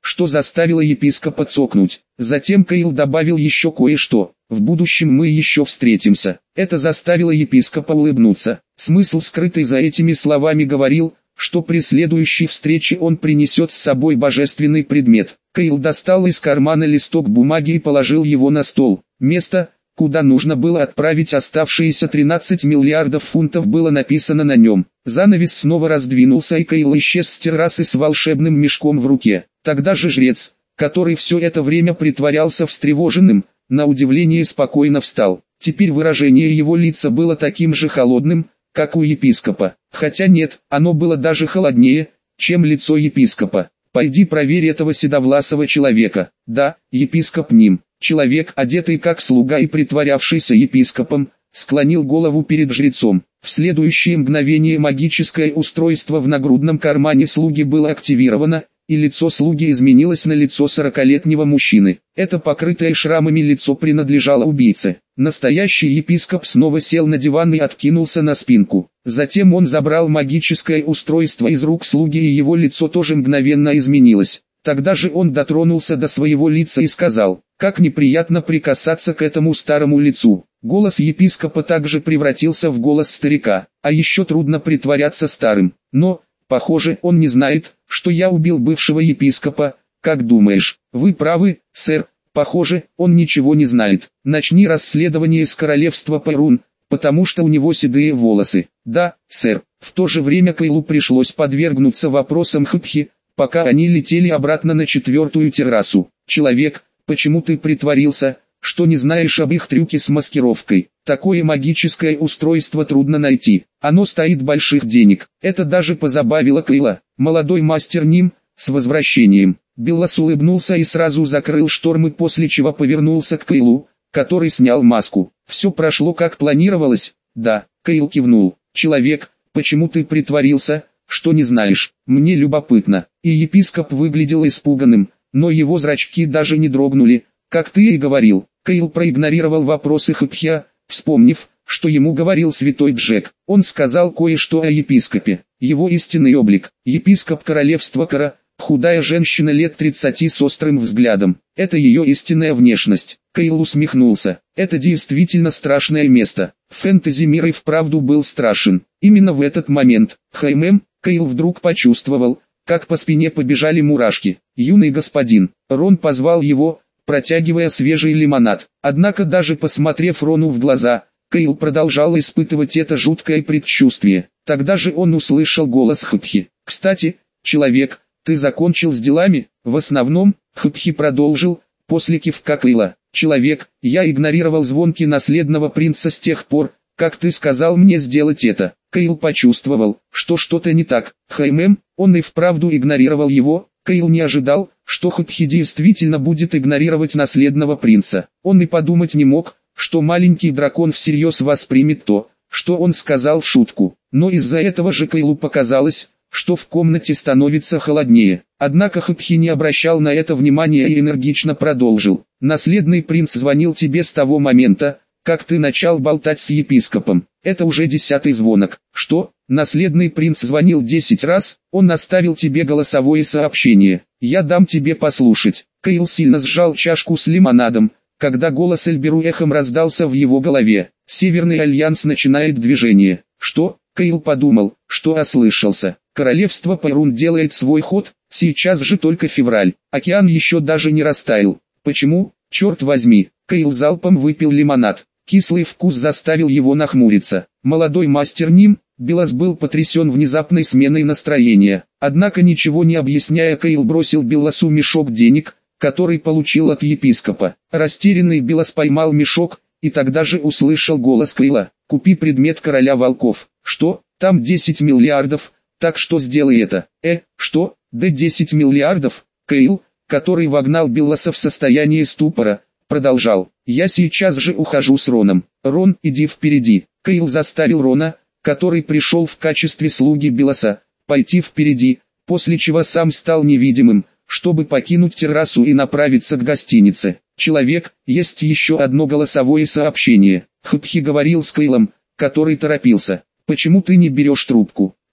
что заставило епископа цокнуть. Затем Каил добавил еще кое-что: «В будущем мы еще встретимся». Это заставило епископа улыбнуться. Смысл, скрытый за этими словами, говорил, что при следующей встрече он принесет с собой божественный предмет. Каил достал из кармана листок бумаги и положил его на стол. Место, куда нужно было отправить оставшиеся тринадцать миллиардов фунтов, было написано на нем. Занавес снова раздвинулся, и Каил исчез с террасы с волшебным мешком в руке. Тогда же жрец, который все это время притворялся встревоженным, на удивление спокойно встал. Теперь выражение его лица было таким же холодным, как у епископа. Хотя нет, оно было даже холоднее, чем лицо епископа. «Пойди проверь этого седовласого человека». Да, епископ Ним, человек, одетый как слуга и притворявшийся епископом, склонил голову перед жрецом. В следующее мгновение магическое устройство в нагрудном кармане слуги было активировано, и лицо слуги изменилось на лицо сорокалетнего мужчины. Это покрытое шрамами лицо принадлежало убийце. Настоящий епископ снова сел на диван и откинулся на спинку. Затем он забрал магическое устройство из рук слуги, и его лицо тоже мгновенно изменилось. Тогда же он дотронулся до своего лица и сказал: «Как неприятно прикасаться к этому старому лицу». Голос епископа также превратился в голос старика. «А еще трудно притворяться старым. Но, похоже, он не знает, что я убил бывшего епископа. Как думаешь?» «Вы правы, сэр. Похоже, он ничего не знает. Начни расследование с королевства Перун, потому что у него седые волосы». «Да, сэр». В то же время Каилу пришлось подвергнуться вопросам Хпхи, пока они летели обратно на четвертую террасу. «Человек, почему ты притворился, что не знаешь об их трюке с маскировкой? Такое магическое устройство трудно найти. Оно стоит больших денег». Это даже позабавило Каила. «Молодой мастер Ним, с возвращением». Беллас улыбнулся и сразу закрыл штормы, после чего повернулся к Каилу, который снял маску. «Все прошло как планировалось?» «Да», Каил кивнул. «Человек, почему ты притворился, что не знаешь? Мне любопытно». И епископ выглядел испуганным, но его зрачки даже не дрогнули. «Как ты и говорил». Каил проигнорировал вопросы Хпхя, вспомнив, что ему говорил святой Джек. Он сказал кое-что о епископе. Его истинный облик. Епископ королевства Кара, худая женщина лет тридцати с острым взглядом. Это ее истинная внешность. Каил усмехнулся. Это действительно страшное место. Фэнтези мир и вправду был страшен. Именно в этот момент, Хаймем, Каил вдруг почувствовал, как по спине побежали мурашки. «Юный господин». Рон позвал его, протягивая свежий лимонад. Однако даже посмотрев Рону в глаза, Каил продолжал испытывать это жуткое предчувствие. Тогда же он услышал голос Хпхи. «Кстати, человек, ты закончил с делами?» «В основном», Хпхи продолжил, после кивка Каила. «Человек, я игнорировал звонки наследного принца с тех пор, как ты сказал мне сделать это». Каил почувствовал, что что-то не так. Хаймем, он и вправду игнорировал его. Каил не ожидал, что Хпхи действительно будет игнорировать наследного принца. Он и подумать не мог, что маленький дракон всерьез воспримет то, что он сказал в шутку. Но из-за этого же Каилу показалось, что в комнате становится холоднее. Однако Хпхи не обращал на это внимания и энергично продолжил. «Наследный принц звонил тебе с того момента, как ты начал болтать с епископом. Это уже десятый звонок». «Что? Наследный принц звонил десять раз? Он оставил тебе голосовое сообщение. Я дам тебе послушать». Каил сильно сжал чашку с лимонадом, когда голос Эльберу эхом раздался в его голове. «Северный альянс начинает движение». «Что?» Каил подумал, что ослышался. «Королевство Перун делает свой ход, сейчас же только февраль, океан еще даже не растаял». «Почему? Черт возьми!» Каил залпом выпил лимонад. Кислый вкус заставил его нахмуриться. Молодой мастер Ним, Беллас был потрясен внезапной сменой настроения. Однако ничего не объясняя, Каил бросил Белласу мешок денег, который получил от епископа. Растерянный Беллас поймал мешок, и тогда же услышал голос Каила. «Купи предмет короля волков». «Что? Там десять миллиардов, так что сделай это». «Э, что? Да десять миллиардов?» Каил, который вогнал Белласа в состояние ступора, продолжал. «Я сейчас же ухожу с Роном. Рон, иди впереди». Каил заставил Рона, который пришел в качестве слуги Белласа, пойти впереди, после чего сам стал невидимым, чтобы покинуть террасу и направиться к гостинице. «Человек, есть еще одно голосовое сообщение». Хпхи говорил с Каилом, который торопился. «Почему ты не берешь трубку?»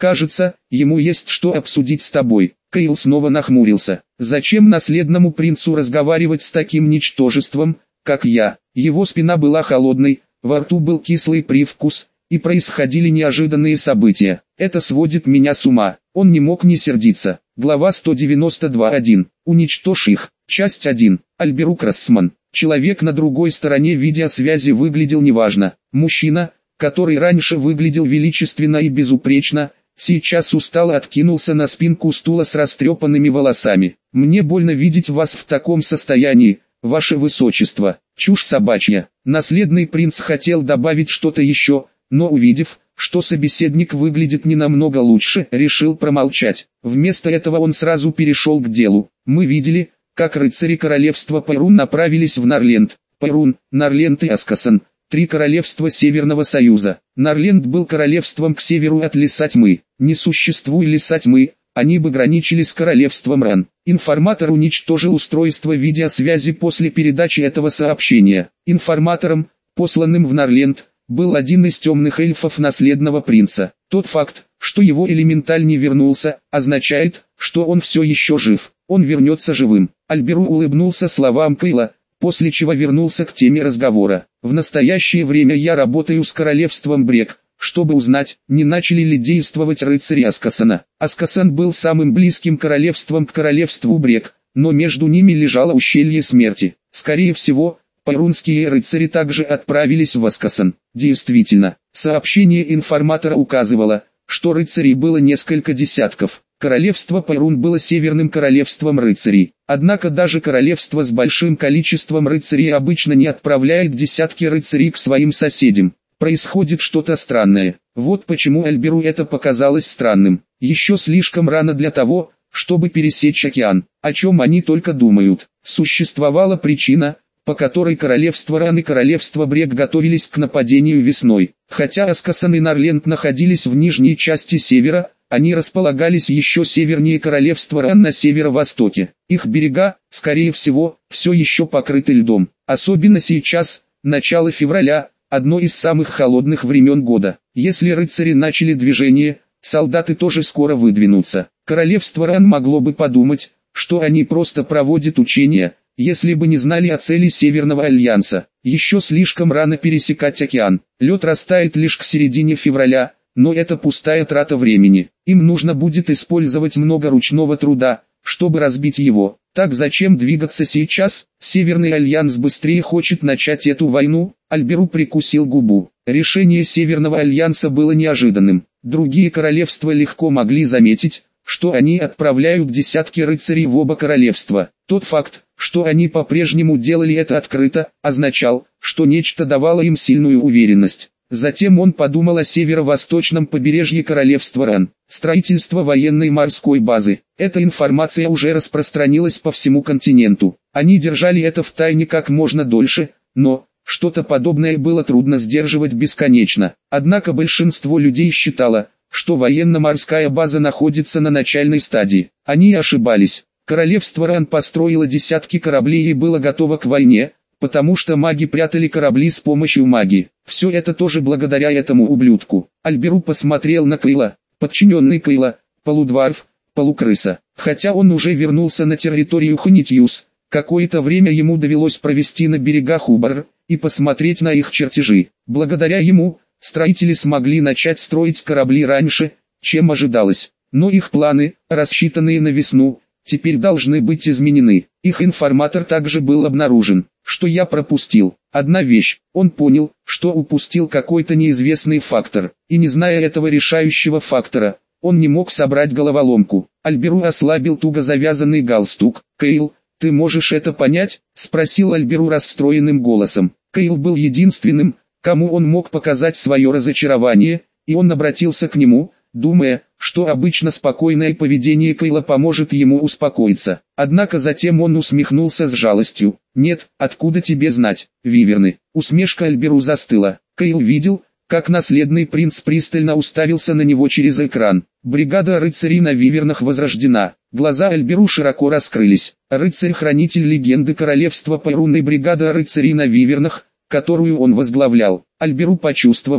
Кажется, ему есть что обсудить с тобой. Кейл снова нахмурился. Зачем наследному принцу разговаривать с таким ничтожеством, как я? Его спина была холодной, во рту был кислый привкус, и происходили неожиданные события. Это сводит меня с ума. Он не мог не сердиться. Глава сто девяносто два точка один. Уничтожь их. Часть один. Альберук Рассман. Человек на другой стороне видеосвязи выглядел неважно. Мужчина, который раньше выглядел величественно и безупречно, сейчас устало откинулся на спинку стула с растрепанными волосами. «Мне больно видеть вас в таком состоянии, ваше высочество». Чушь собачья. Наследный принц хотел добавить что-то еще, но увидев, что собеседник выглядит не намного лучше, решил промолчать. Вместо этого он сразу перешел к делу. «Мы видели, как рыцари королевства Пайрун направились в Норленд. Пайрун, Норленд и Аскасан. Три королевства Северного Союза. Норленд был королевством к северу от Леса Тьмы. Не существуя Леса Тьмы, они бы граничили с королевством Ран. Информатор уничтожил устройство видеосвязи после передачи этого сообщения. Информатором, посланным в Норленд, был один из темных эльфов наследного принца. Тот факт, что его элементаль не вернулся, означает, что он все еще жив. Он вернется живым. Альберу улыбнулся словам Кейла, после чего вернулся к теме разговора. В настоящее время я работаю с королевством Брек, чтобы узнать, не начали ли действовать рыцари Аскасана. Аскасан был самым близким королевством к королевству Брек, но между ними лежало ущелье смерти. Скорее всего, пайрунские рыцари также отправились в Аскасан. Действительно, сообщение информатора указывало, что рыцарей было несколько десятков. Королевство Пайрун было северным королевством рыцарей. Однако даже королевство с большим количеством рыцарей обычно не отправляет десятки рыцарей к своим соседям. Происходит что-то странное. Вот почему Альберу это показалось странным. Еще слишком рано для того, чтобы пересечь океан. О чем они только думают. Существовала причина, по которой королевство Ран и королевство Брек готовились к нападению весной. Хотя Аскасан и Норленд находились в нижней части севера, они располагались еще севернее королевства Ран на северо-востоке. Их берега, скорее всего, все еще покрыты льдом. Особенно сейчас, начало февраля, одно из самых холодных времен года. Если рыцари начали движение, солдаты тоже скоро выдвинутся. Королевство Ран могло бы подумать, что они просто проводят учения, если бы не знали о цели Северного Альянса. Еще слишком рано пересекать океан. Лед растает лишь к середине февраля, но это пустая трата времени. Им нужно будет использовать много ручного труда, чтобы разбить его. Так зачем двигаться сейчас? Северный Альянс быстрее хочет начать эту войну. Альберу прикусил губу. Решение Северного Альянса было неожиданным. Другие королевства легко могли заметить, что они отправляют десятки рыцарей в оба королевства. Тот факт, что они по-прежнему делали это открыто, означал, что нечто давало им сильную уверенность. Затем он подумал о северо-восточном побережье королевства Ран. Строительство военной морской базы. Эта информация уже распространилась по всему континенту. Они держали это в тайне как можно дольше, но что-то подобное было трудно сдерживать бесконечно. Однако большинство людей считало, что военно-морская база находится на начальной стадии. Они ошибались. Королевство Ран построило десятки кораблей и было готово к войне, потому что маги прятали корабли с помощью магии. Все это тоже благодаря этому ублюдку. Альберу посмотрел на Кейла, подчиненный Кейла, полудварф, полукрыса. Хотя он уже вернулся на территорию Хунитьюс, какое-то время ему довелось провести на берегах Убар и посмотреть на их чертежи. Благодаря ему, строители смогли начать строить корабли раньше, чем ожидалось. Но их планы, рассчитанные на весну, теперь должны быть изменены. Их информатор также был обнаружен. Что я пропустил? Одна вещь. Он понял, что упустил какой-то неизвестный фактор. И не зная этого решающего фактора, он не мог собрать головоломку. Альберу ослабил туго завязанный галстук. «Кейл, ты можешь это понять?» – спросил Альберу расстроенным голосом. Кейл был единственным, кому он мог показать свое разочарование, и он обратился к нему, думая, что обычно спокойное поведение Кейла поможет ему успокоиться. Однако затем он усмехнулся с жалостью. «Нет, откуда тебе знать, виверны?» Усмешка Альберу застыла. Кейл видел, как наследный принц пристально уставился на него через экран. Бригада рыцарей на вивернах возрождена. Глаза Альберу широко раскрылись. Рыцарь-хранитель легенды королевства Пайрун и бригада рыцарей на вивернах, которую он возглавлял. Альберу почувствовал,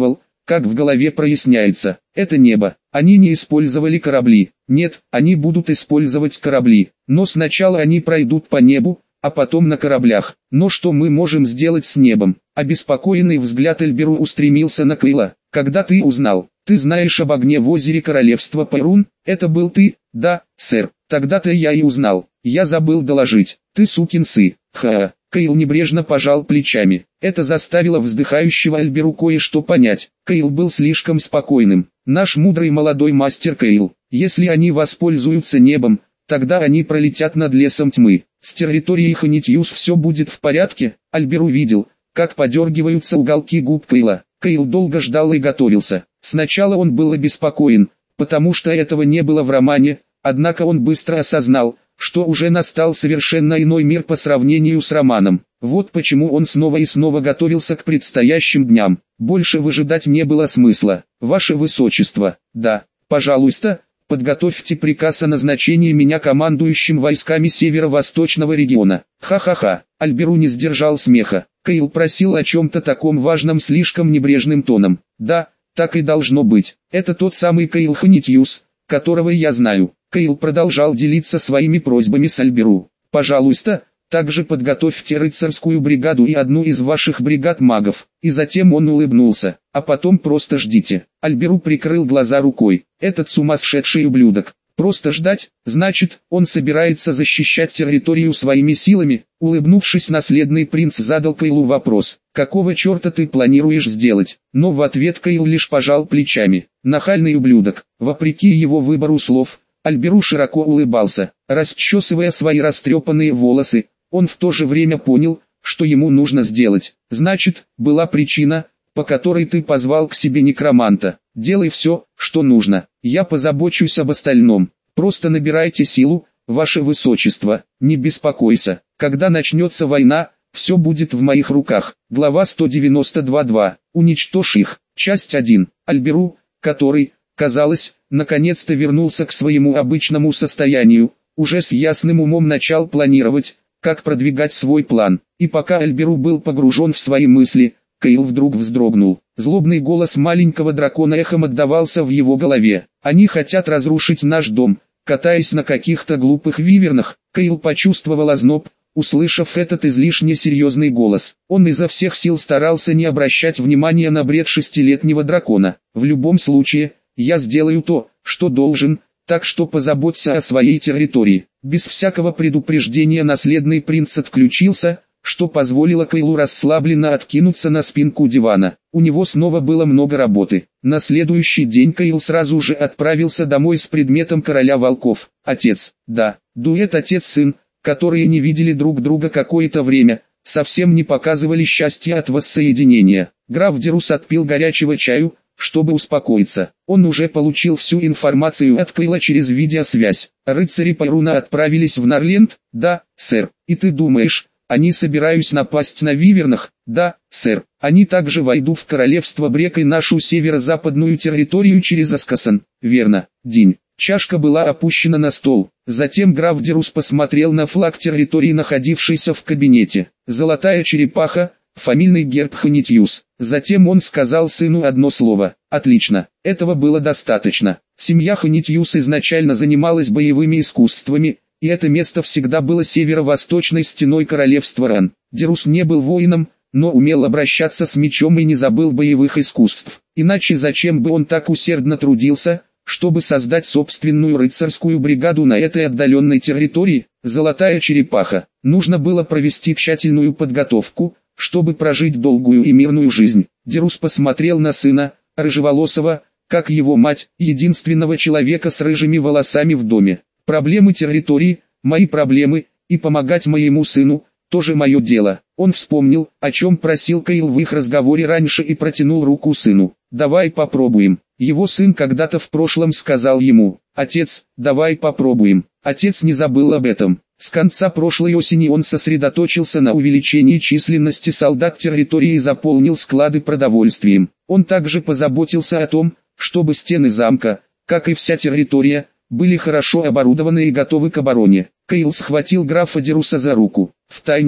как в голове проясняется. Это небо. Они не использовали корабли. Нет, они будут использовать корабли. Но сначала они пройдут по небу, а потом на кораблях. Но что мы можем сделать с небом? Обеспокоенный взгляд Альберу устремился на Кейла. Когда ты узнал? Ты знаешь об огне в озере королевства Пайрун? Это был ты? Да, сэр. Тогда-то я и узнал. Я забыл доложить. Ты сукин сын. Ха. Кейл небрежно пожал плечами. Это заставило вздыхающего Альберу кое-что понять. Кейл был слишком спокойным. Наш мудрый молодой мастер Кейл. Если они воспользуются небом, тогда они пролетят над лесом тьмы. С территорией Ханитьюс все будет в порядке. Альбер увидел, как подергиваются уголки губ Кейла. Кейл долго ждал и готовился. Сначала он был обеспокоен, потому что этого не было в романе, однако он быстро осознал, что уже настал совершенно иной мир по сравнению с романом. Вот почему он снова и снова готовился к предстоящим дням. Больше выжидать не было смысла. Ваше Высочество, да, пожалуйста, подготовьте приказ о назначении меня командующим войсками северо-восточного региона. Ха-ха-ха, Альберу не сдержал смеха. Кейл просил о чем-то таком важном слишком небрежным тоном. Да, так и должно быть. Это тот самый Кейл Ханитьюс, которого я знаю. Кейл продолжал делиться своими просьбами с Альберу. Пожалуйста, также подготовьте рыцарскую бригаду и одну из ваших бригад магов. И затем он улыбнулся. А потом просто ждите. Альберу прикрыл глаза рукой. Этот сумасшедший ублюдок. Просто ждать, значит, он собирается защищать территорию своими силами. Улыбнувшись, наследный принц задал Кейлу вопрос. Какого черта ты планируешь сделать? Но в ответ Кейл лишь пожал плечами. Нахальный ублюдок. Вопреки его выбору слов, Альберу широко улыбался. Расчесывая свои растрепанные волосы, он в то же время понял, что ему нужно сделать. Значит, была причина, по которой ты позвал к себе некроманта. Делай все, что нужно. Я позабочусь об остальном. Просто набирайте силу, ваше высочество. Не беспокойся. Когда начнется война, все будет в моих руках. Глава сто девяносто два точка два. Уничтожь их. Часть один. Альберу, который, казалось, наконец-то вернулся к своему обычному состоянию, уже с ясным умом начал планировать, как продвигать свой план. И пока Альберу был погружен в свои мысли, Кейл вдруг вздрогнул. Злобный голос маленького дракона эхом отдавался в его голове. «Они хотят разрушить наш дом, катаясь на каких-то глупых вивернах». Кейл почувствовал озноб, услышав этот излишне серьезный голос. Он изо всех сил старался не обращать внимания на бред шестилетнего дракона. «В любом случае, я сделаю то, что должен, так что позаботься о своей территории». Без всякого предупреждения наследный принц отключился, что позволило Кейлу расслабленно откинуться на спинку дивана. У него снова было много работы. На следующий день Кейл сразу же отправился домой с предметом короля волков. Отец, да, дуэт отец-сын, которые не видели друг друга какое-то время, совсем не показывали счастья от воссоединения. Граф Дерус отпил горячего чаю, чтобы успокоиться. Он уже получил всю информацию от Кейла через видеосвязь. Рыцари Пайруна отправились в Норленд? Да, сэр. И ты думаешь, они собираются напасть на вивернах? Да, сэр. Они также войдут в королевство Брек и нашу северо-западную территорию через Аскасан. Верно, Динь. Чашка была опущена на стол. Затем граф Дерус посмотрел на флаг территории, находившийся в кабинете. Золотая черепаха, фамильный герб Ханитьюс. Затем он сказал сыну одно слово. Отлично, этого было достаточно. Семья Ханитьюс изначально занималась боевыми искусствами, и это место всегда было северо-восточной стеной королевства Ран. Дерус не был воином, но умел обращаться с мечом и не забыл боевых искусств. Иначе зачем бы он так усердно трудился, чтобы создать собственную рыцарскую бригаду на этой отдаленной территории? Золотая черепаха. Нужно было провести тщательную подготовку, чтобы прожить долгую и мирную жизнь. Дерус посмотрел на сына, рыжеволосого, как его мать, единственного человека с рыжими волосами в доме. Проблемы территории, мои проблемы, и помогать моему сыну, тоже мое дело. Он вспомнил, о чем просил Кейл в их разговоре раньше, и протянул руку сыну. «Давай попробуем». Его сын когда-то в прошлом сказал ему: «Отец, давай попробуем». Отец не забыл об этом. С конца прошлой осени он сосредоточился на увеличении численности солдат территории и заполнил склады продовольствием. Он также позаботился о том, чтобы стены замка, как и вся территория, были хорошо оборудованы и готовы к обороне. Кейл схватил графа Деруса за руку. «Втайне,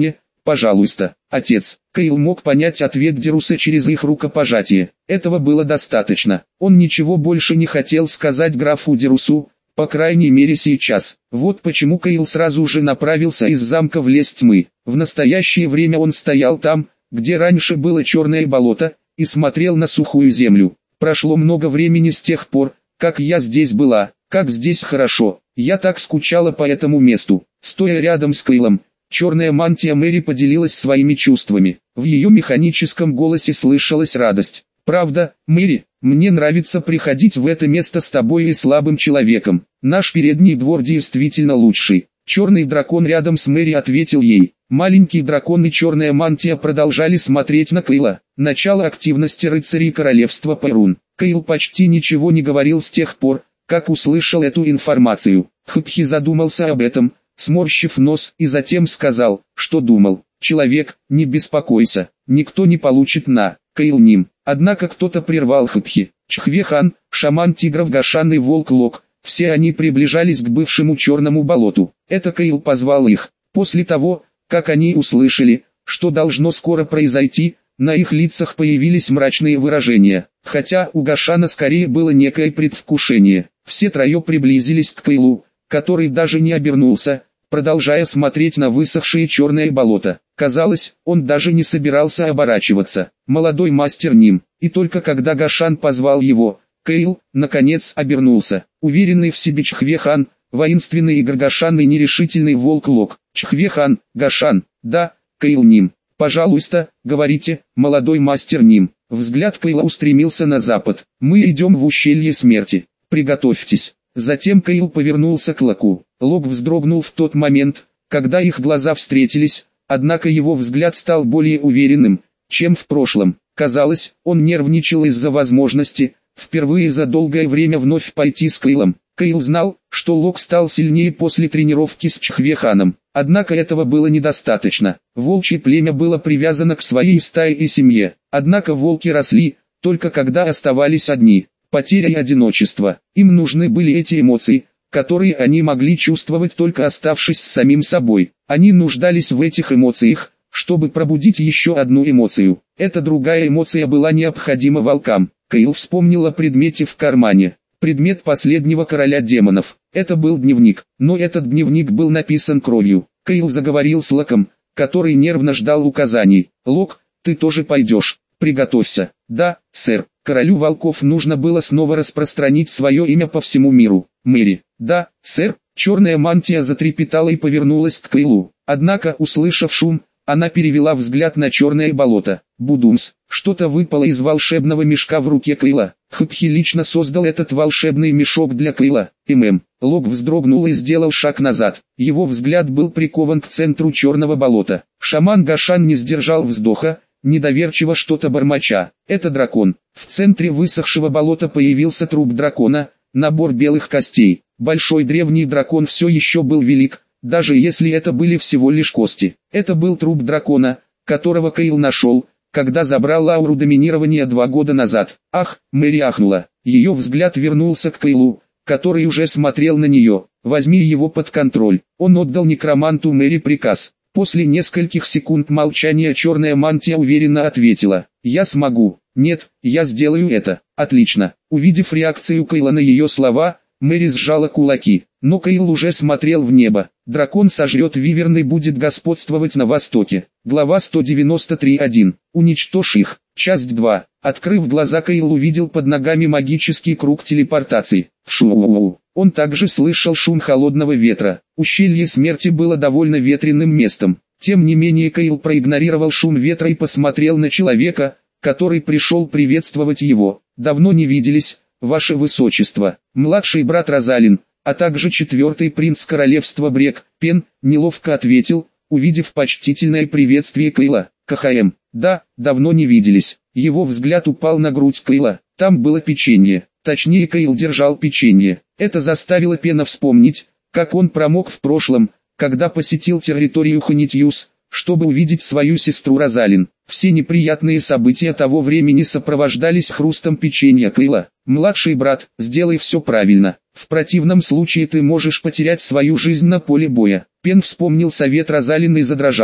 пожалуйста, отец. Кайл мог понять ответ Деруса через их рукопожатие. Этого было достаточно. Он ничего больше не хотел сказать графу Дерусу, по крайней мере сейчас. Вот почему Кайл сразу же направился из замка в лес тьмы. В настоящее время он стоял там, где раньше было черное болото, и смотрел на сухую землю. Прошло много времени с тех пор, как я здесь была, как здесь хорошо. Я так скучала по этому месту. Стоя рядом с Кайлом, черная мантия Мэри поделилась своими чувствами. В ее механическом голосе слышалась радость. «Правда, Мэри, мне нравится приходить в это место с тобой и слабым человеком. Наш передний двор действительно лучший». Черный дракон рядом с Мэри ответил ей. Маленький дракон и черная мантия продолжали смотреть на Кайла. Начало активности рыцарей королевства Перун. Кайл почти ничего не говорил с тех пор, как услышал эту информацию. Хпхи задумался об этом, сморщив нос, и затем сказал, что думал. «Человек, не беспокойся, никто не получит на Кайл Ним». Однако кто-то прервал Хпхи. Чхве-хан, шаман тигров Гашан и волк Лок, все они приближались к бывшему черному болоту. Это Кайл позвал их. После того, как они услышали, что должно скоро произойти, на их лицах появились мрачные выражения. Хотя у Гашана скорее было некое предвкушение. Все трое приблизились к Кайлу, который даже не обернулся, продолжая смотреть на высохшее черное болото. Казалось, он даже не собирался оборачиваться. Молодой мастер Ним. И только когда Гашан позвал его, Кайл, наконец, обернулся. Уверенный в себе Чхве-хан, воинственный Игр Гашан и нерешительный волк Лок. Чхве-хан, Гашан, да, Кайл Ним. «Пожалуйста, говорите, молодой мастер Ним». Взгляд Кайла устремился на запад. «Мы идем в ущелье смерти. Приготовьтесь». Затем Кайл повернулся к Локу. Лок вздрогнул в тот момент, когда их глаза встретились, однако его взгляд стал более уверенным, чем в прошлом. Казалось, он нервничал из-за возможности, впервые за долгое время вновь пойти с Кайлом. Кайл знал, что Лок стал сильнее после тренировки с Чхве-ханом. Однако этого было недостаточно. Волчье племя было привязано к своей стае и семье. Однако волки росли, только когда оставались одни. Потеря и одиночество. Им нужны были эти эмоции, которые они могли чувствовать только оставшись с самим собой. Они нуждались в этих эмоциях, чтобы пробудить еще одну эмоцию. Эта другая эмоция была необходима волкам. Кайл вспомнил о предмете в кармане. Предмет последнего короля демонов. Это был дневник, но этот дневник был написан кровью. Кайл заговорил с Локом, который нервно ждал указаний. «Лок, ты тоже пойдешь. Приготовься». «Да, сэр». Королю волков нужно было снова распространить свое имя по всему миру. «Мэри». «Да, сэр». Черная мантия затрепетала и повернулась к Кайлу. Однако, услышав шум, она перевела взгляд на черное болото. Будумс. Что-то выпало из волшебного мешка в руке Кайла. Хпхи лично создал этот волшебный мешок для Кайла. ММ. Лок вздрогнул и сделал шаг назад. Его взгляд был прикован к центру черного болота. Шаман Гашан не сдержал вздоха, недоверчиво что-то бормоча. Это дракон. В центре высохшего болота появился труп дракона, набор белых костей. Большой древний дракон все еще был велик, даже если это были всего лишь кости. Это был труп дракона, которого Кайл нашел, когда забрал ауру доминирования два года назад. «Ах!» — Мэри ахнула. Ее взгляд вернулся к Кайлу, который уже смотрел на нее. «Возьми его под контроль». Он отдал некроманту Мэри приказ. После нескольких секунд молчания черная мантия уверенно ответила: «Я смогу». «Нет, я сделаю это». «Отлично». Увидев реакцию Кайла на ее слова, Мэри сжала кулаки. Но Кайл уже смотрел в небо. Дракон сожрет виверн и будет господствовать на востоке. Глава сто девяносто три один. Уничтожь их. Часть два. Открыв глаза, Кайл увидел под ногами магический круг телепортации. Шоу. Он также слышал шум холодного ветра. Ущелье смерти было довольно ветреным местом. Тем не менее Кайл проигнорировал шум ветра и посмотрел на человека, который пришел приветствовать его. «Давно не виделись, ваше высочество». Младший брат Розалин, а также четвертый принц королевства Брек, Пен, неловко ответил, увидев почтительное приветствие Кайла. «КХМ, да, давно не виделись». Его взгляд упал на грудь Кайла. Там было печенье. Точнее, Кайл держал печенье. Это заставило Пена вспомнить, как он промок в прошлом, когда посетил территорию Ханитьюс, чтобы увидеть свою сестру Розалин. Все неприятные события того времени сопровождались хрустом печенья Кайла. «Младший брат, сделай все правильно. В противном случае ты можешь потерять свою жизнь на поле боя». Пен вспомнил совет Розалин и задрожал.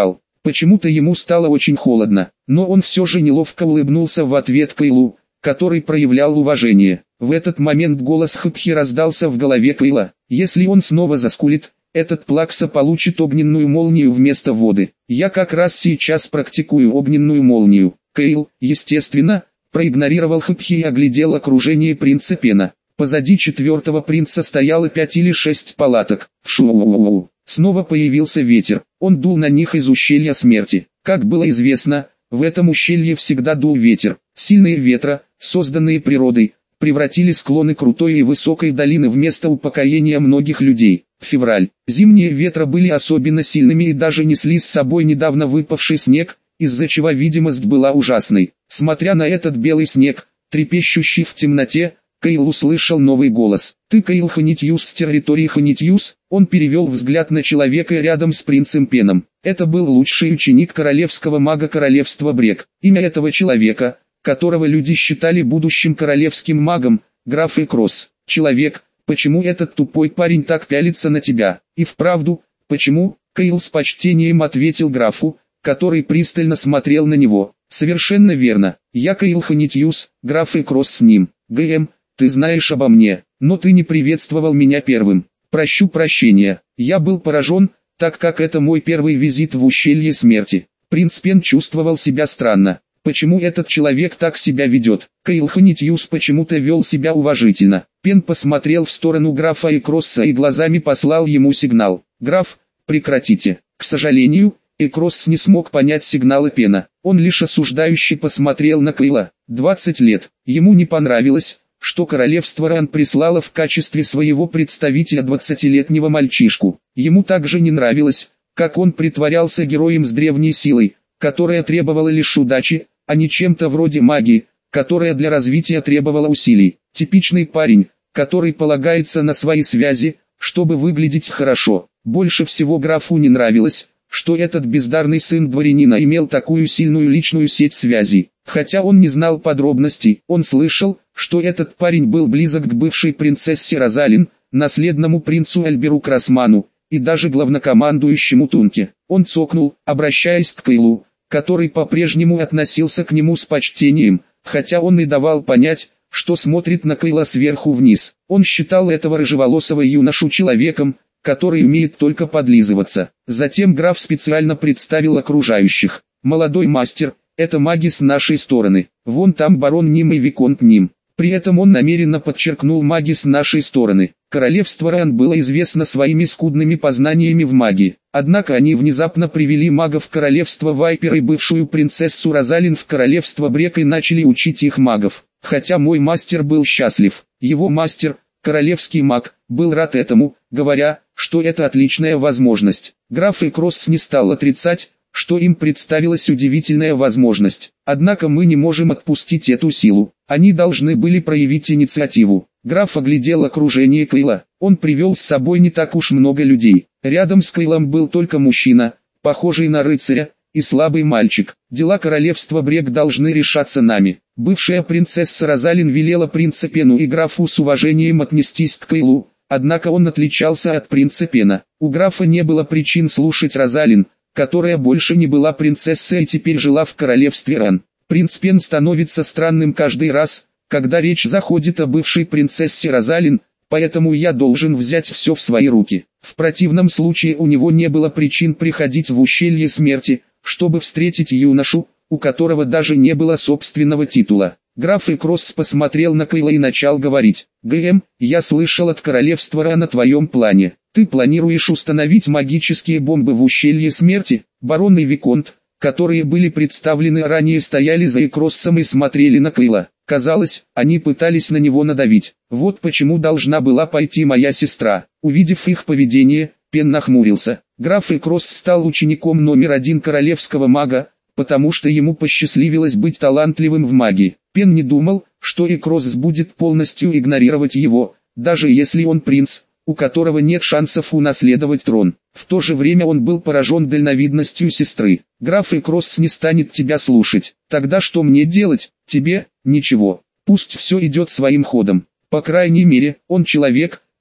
Почему-то ему стало очень холодно, но он все же неловко улыбнулся в ответ Кайлу, который проявлял уважение. В этот момент голос Хапхи раздался в голове Кайла. Если он снова заскулит, этот Плакса получит огненную молнию вместо воды. Я как раз сейчас практикую огненную молнию. Кайл, естественно, проигнорировал Хапхи и оглядел окружение принца Пена. Позади четвертого принца стояло пять или шесть палаток. Шу-у-у-у. Снова появился ветер. Он дул на них из ущелья смерти. Как было известно, в этом ущелье всегда дул ветер. Сильные ветра, созданные природой, превратили склоны крутой и высокой долины в место упокоения многих людей. Февраль. Зимние ветра были особенно сильными и даже несли с собой недавно выпавший снег, из-за чего видимость была ужасной. Смотря на этот белый снег, трепещущий в темноте, Кайл услышал новый голос. «Ты Кайл Ханитьюс с территории Ханитьюс?» Он перевел взгляд на человека рядом с принцем Пеном. Это был лучший ученик королевского мага королевства Брек. Имя этого человека, которого люди считали будущим королевским магом, граф Экрос. Человек, почему этот тупой парень так пялится на тебя? И вправду, почему? Кайл с почтением ответил графу, который пристально смотрел на него. Совершенно верно. Я Кайл Ханитьюс, граф Экрос с ним. ГМ, ты знаешь обо мне, но ты не приветствовал меня первым. Прощу прощения. Я был поражен, так как это мой первый визит в ущелье смерти. Принц Пен чувствовал себя странно. Почему этот человек так себя ведет? Кайл Ханитьюс почему-то вел себя уважительно. Пен посмотрел в сторону графа Экросса и глазами послал ему сигнал. «Граф, прекратите». К сожалению, Экросс не смог понять сигналы Пена. Он лишь осуждающе посмотрел на Кайла. двадцать лет. Ему не понравилось, что королевство Ран прислало в качестве своего представителя двадцатилетнего мальчишку. Ему также не нравилось, как он притворялся героем с древней силой, которая требовала лишь удачи, а не чем-то вроде магии, которая для развития требовала усилий. Типичный парень, который полагается на свои связи, чтобы выглядеть хорошо. Больше всего графу не нравилось, что этот бездарный сын дворянина имел такую сильную личную сеть связей. Хотя он не знал подробностей, он слышал, что этот парень был близок к бывшей принцессе Розалин, наследному принцу Альберу Красману, и даже главнокомандующему Тунке. Он цокнул, обращаясь к Кайлу, который по-прежнему относился к нему с почтением, хотя он и давал понять, что смотрит на Кайла сверху вниз. Он считал этого рыжеволосого юношу человеком, который умеет только подлизываться. Затем граф специально представил окружающих. «Молодой мастер, это маги с нашей стороны. Вон там барон Ним и виконт Ним». При этом он намеренно подчеркнул маги с нашей стороны. Королевство Ран было известно своими скудными познаниями в магии. Однако они внезапно привели магов королевства Вайпер и бывшую принцессу Розалин в королевство Брек и начали учить их магов. Хотя мой мастер был счастлив, его мастер, королевский маг, был рад этому, говоря, что это отличная возможность. Граф Экросс не стал отрицать, что им представилась удивительная возможность. Однако мы не можем отпустить эту силу. Они должны были проявить инициативу. Граф оглядел окружение Кайла. Он привел с собой не так уж много людей. Рядом с Кайлом был только мужчина, похожий на рыцаря, и слабый мальчик. Дела королевства Брек должны решаться нами. Бывшая принцесса Розалин велела принцу Пену и графу с уважением отнестись к Кайлу, однако он отличался от принца Пена. У графа не было причин слушать Розалин, которая больше не была принцессой и теперь жила в королевстве Ран. Принц Пен становится странным каждый раз, когда речь заходит о бывшей принцессе Розалин, поэтому я должен взять все в свои руки. В противном случае у него не было причин приходить в ущелье смерти, чтобы встретить юношу, у которого даже не было собственного титула. Граф Экросс посмотрел на Кайла и начал говорить. «ГМ, я слышал от королевства Ран о твоем плане. Ты планируешь установить магические бомбы в ущелье смерти?» Барон и виконт, которые были представлены ранее, стояли за Экроссом и смотрели на Кайла. Казалось, они пытались на него надавить. Вот почему должна была пойти моя сестра. Увидев их поведение, Пен нахмурился. Граф Экросс стал учеником номер один королевского мага, потому что ему посчастливилось быть талантливым в магии. Пен не думал, что Экросс будет полностью игнорировать его, даже если он принц, у которого нет шансов унаследовать трон. В то же время он был поражен дальновидностью сестры. «Граф Экросс не станет тебя слушать. Тогда что мне делать? Тебе? Ничего. Пусть все идет своим ходом. По крайней мере, он человек,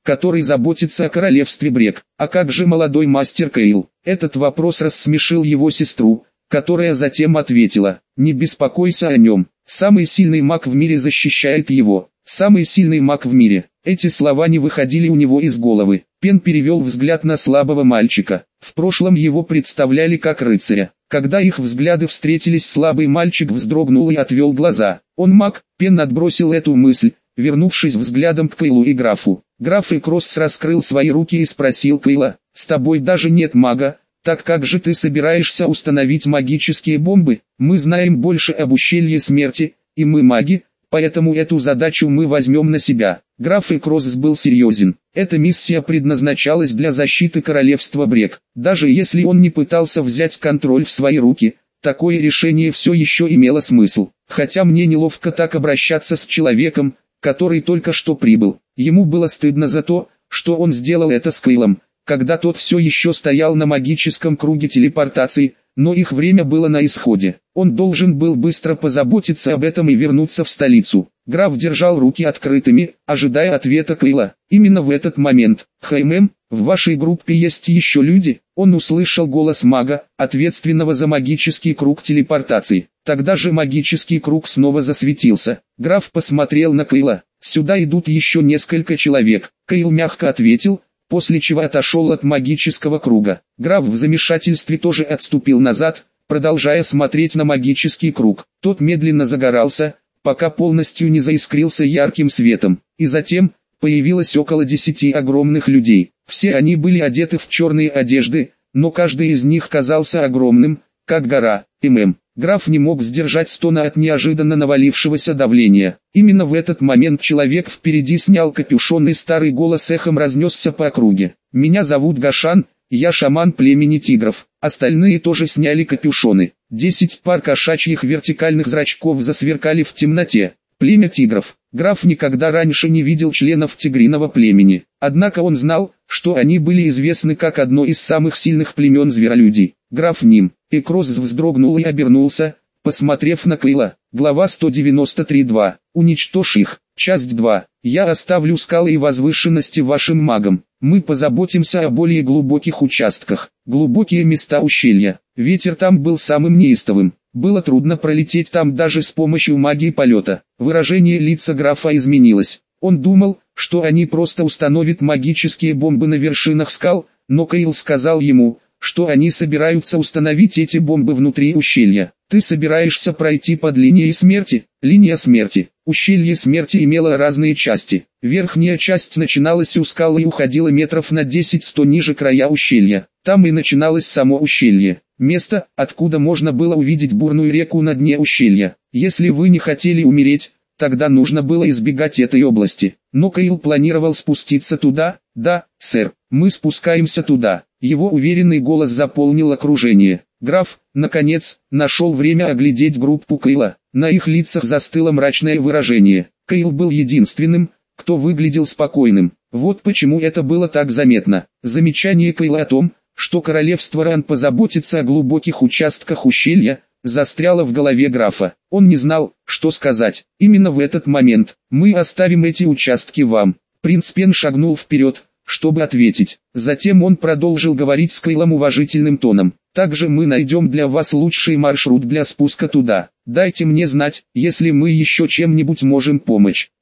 который заботится о королевстве Брек. А как же молодой мастер Кейл? Этот вопрос рассмешил его сестру, которая затем ответила: «Не беспокойся о нем, самый сильный маг в мире защищает его, самый сильный маг в мире». Эти слова не выходили у него из головы. Пен перевел взгляд на слабого мальчика. В прошлом его представляли как рыцаря. Когда их взгляды встретились, слабый мальчик вздрогнул и отвел глаза. Он маг. Пен отбросил эту мысль, вернувшись взглядом к Кейлу и графу. Граф Экросс раскрыл свои руки и спросил Кейла: «С тобой даже нет мага, так как же ты собираешься установить магические бомбы? Мы знаем больше об ущелье смерти, и мы маги, поэтому эту задачу мы возьмем на себя». Граф Экросс был серьезен. Эта миссия предназначалась для защиты королевства Брек. Даже если он не пытался взять контроль в свои руки, такое решение все еще имело смысл. Хотя мне неловко так обращаться с человеком, который только что прибыл. Ему было стыдно за то, что он сделал это с Кейлом, когда тот все еще стоял на магическом круге телепортации, но их время было на исходе. Он должен был быстро позаботиться об этом и вернуться в столицу. Граф держал руки открытыми, ожидая ответа Кейла. Именно в этот момент: «Хэй, мэм, в вашей группе есть еще люди?» Он услышал голос мага, ответственного за магический круг телепортации. Тогда же магический круг снова засветился. Граф посмотрел на Кейла. «Сюда идут еще несколько человек». Кейл мягко ответил, после чего отошел от магического круга. Граф в замешательстве тоже отступил назад, продолжая смотреть на магический круг. Тот медленно загорался, пока полностью не заискрился ярким светом. И затем появилось около десяти огромных людей. Все они были одеты в черные одежды, но каждый из них казался огромным, как гора. ММ. Граф не мог сдержать стона от неожиданно навалившегося давления. Именно в этот момент человек впереди снял капюшон, и старый голос эхом разнесся по округе. «Меня зовут Гашан, я шаман племени тигров». Остальные тоже сняли капюшоны. Десять пар кошачьих вертикальных зрачков засверкали в темноте. Племя тигров. Граф никогда раньше не видел членов тигриного племени. Однако он знал, что они были известны как одно из самых сильных племен зверолюдей. Граф Ним. Экросс вздрогнул и обернулся, посмотрев на Кейла. Глава сто девяносто три два. Уничтожь их. Часть два. Я оставлю скалы и возвышенности вашим магам. Мы позаботимся о более глубоких участках. Глубокие места ущелья. Ветер там был самым неистовым. Было трудно пролететь там даже с помощью магии полета. Выражение лица графа изменилось. Он думал, что они просто установят магические бомбы на вершинах скал, но Кейл сказал ему, что они собираются установить эти бомбы внутри ущелья. «Ты собираешься пройти под линией смерти?» Линия смерти. Ущелье смерти имело разные части. Верхняя часть начиналась у скалы и уходила метров на десять-сто ниже края ущелья. Там и начиналось само ущелье. Место, откуда можно было увидеть бурную реку на дне ущелья. Если вы не хотели умереть, тогда нужно было избегать этой области. Но Кейл планировал спуститься туда. «Да, сэр, мы спускаемся туда». Его уверенный голос заполнил окружение. Граф, наконец, нашел время оглядеть группу Кейла. На их лицах застыло мрачное выражение. Кейл был единственным, кто выглядел спокойным. Вот почему это было так заметно. Замечание Кейла о том, что королевство Ран позаботится о глубоких участках ущелья, застряло в голове графа. Он не знал, что сказать. Именно в этот момент: «Мы оставим эти участки вам». Принц Пен шагнул вперед, чтобы ответить. Затем он продолжил говорить с Кейлом уважительным тоном. «Также мы найдем для вас лучший маршрут для спуска туда. Дайте мне знать, если мы еще чем-нибудь можем помочь».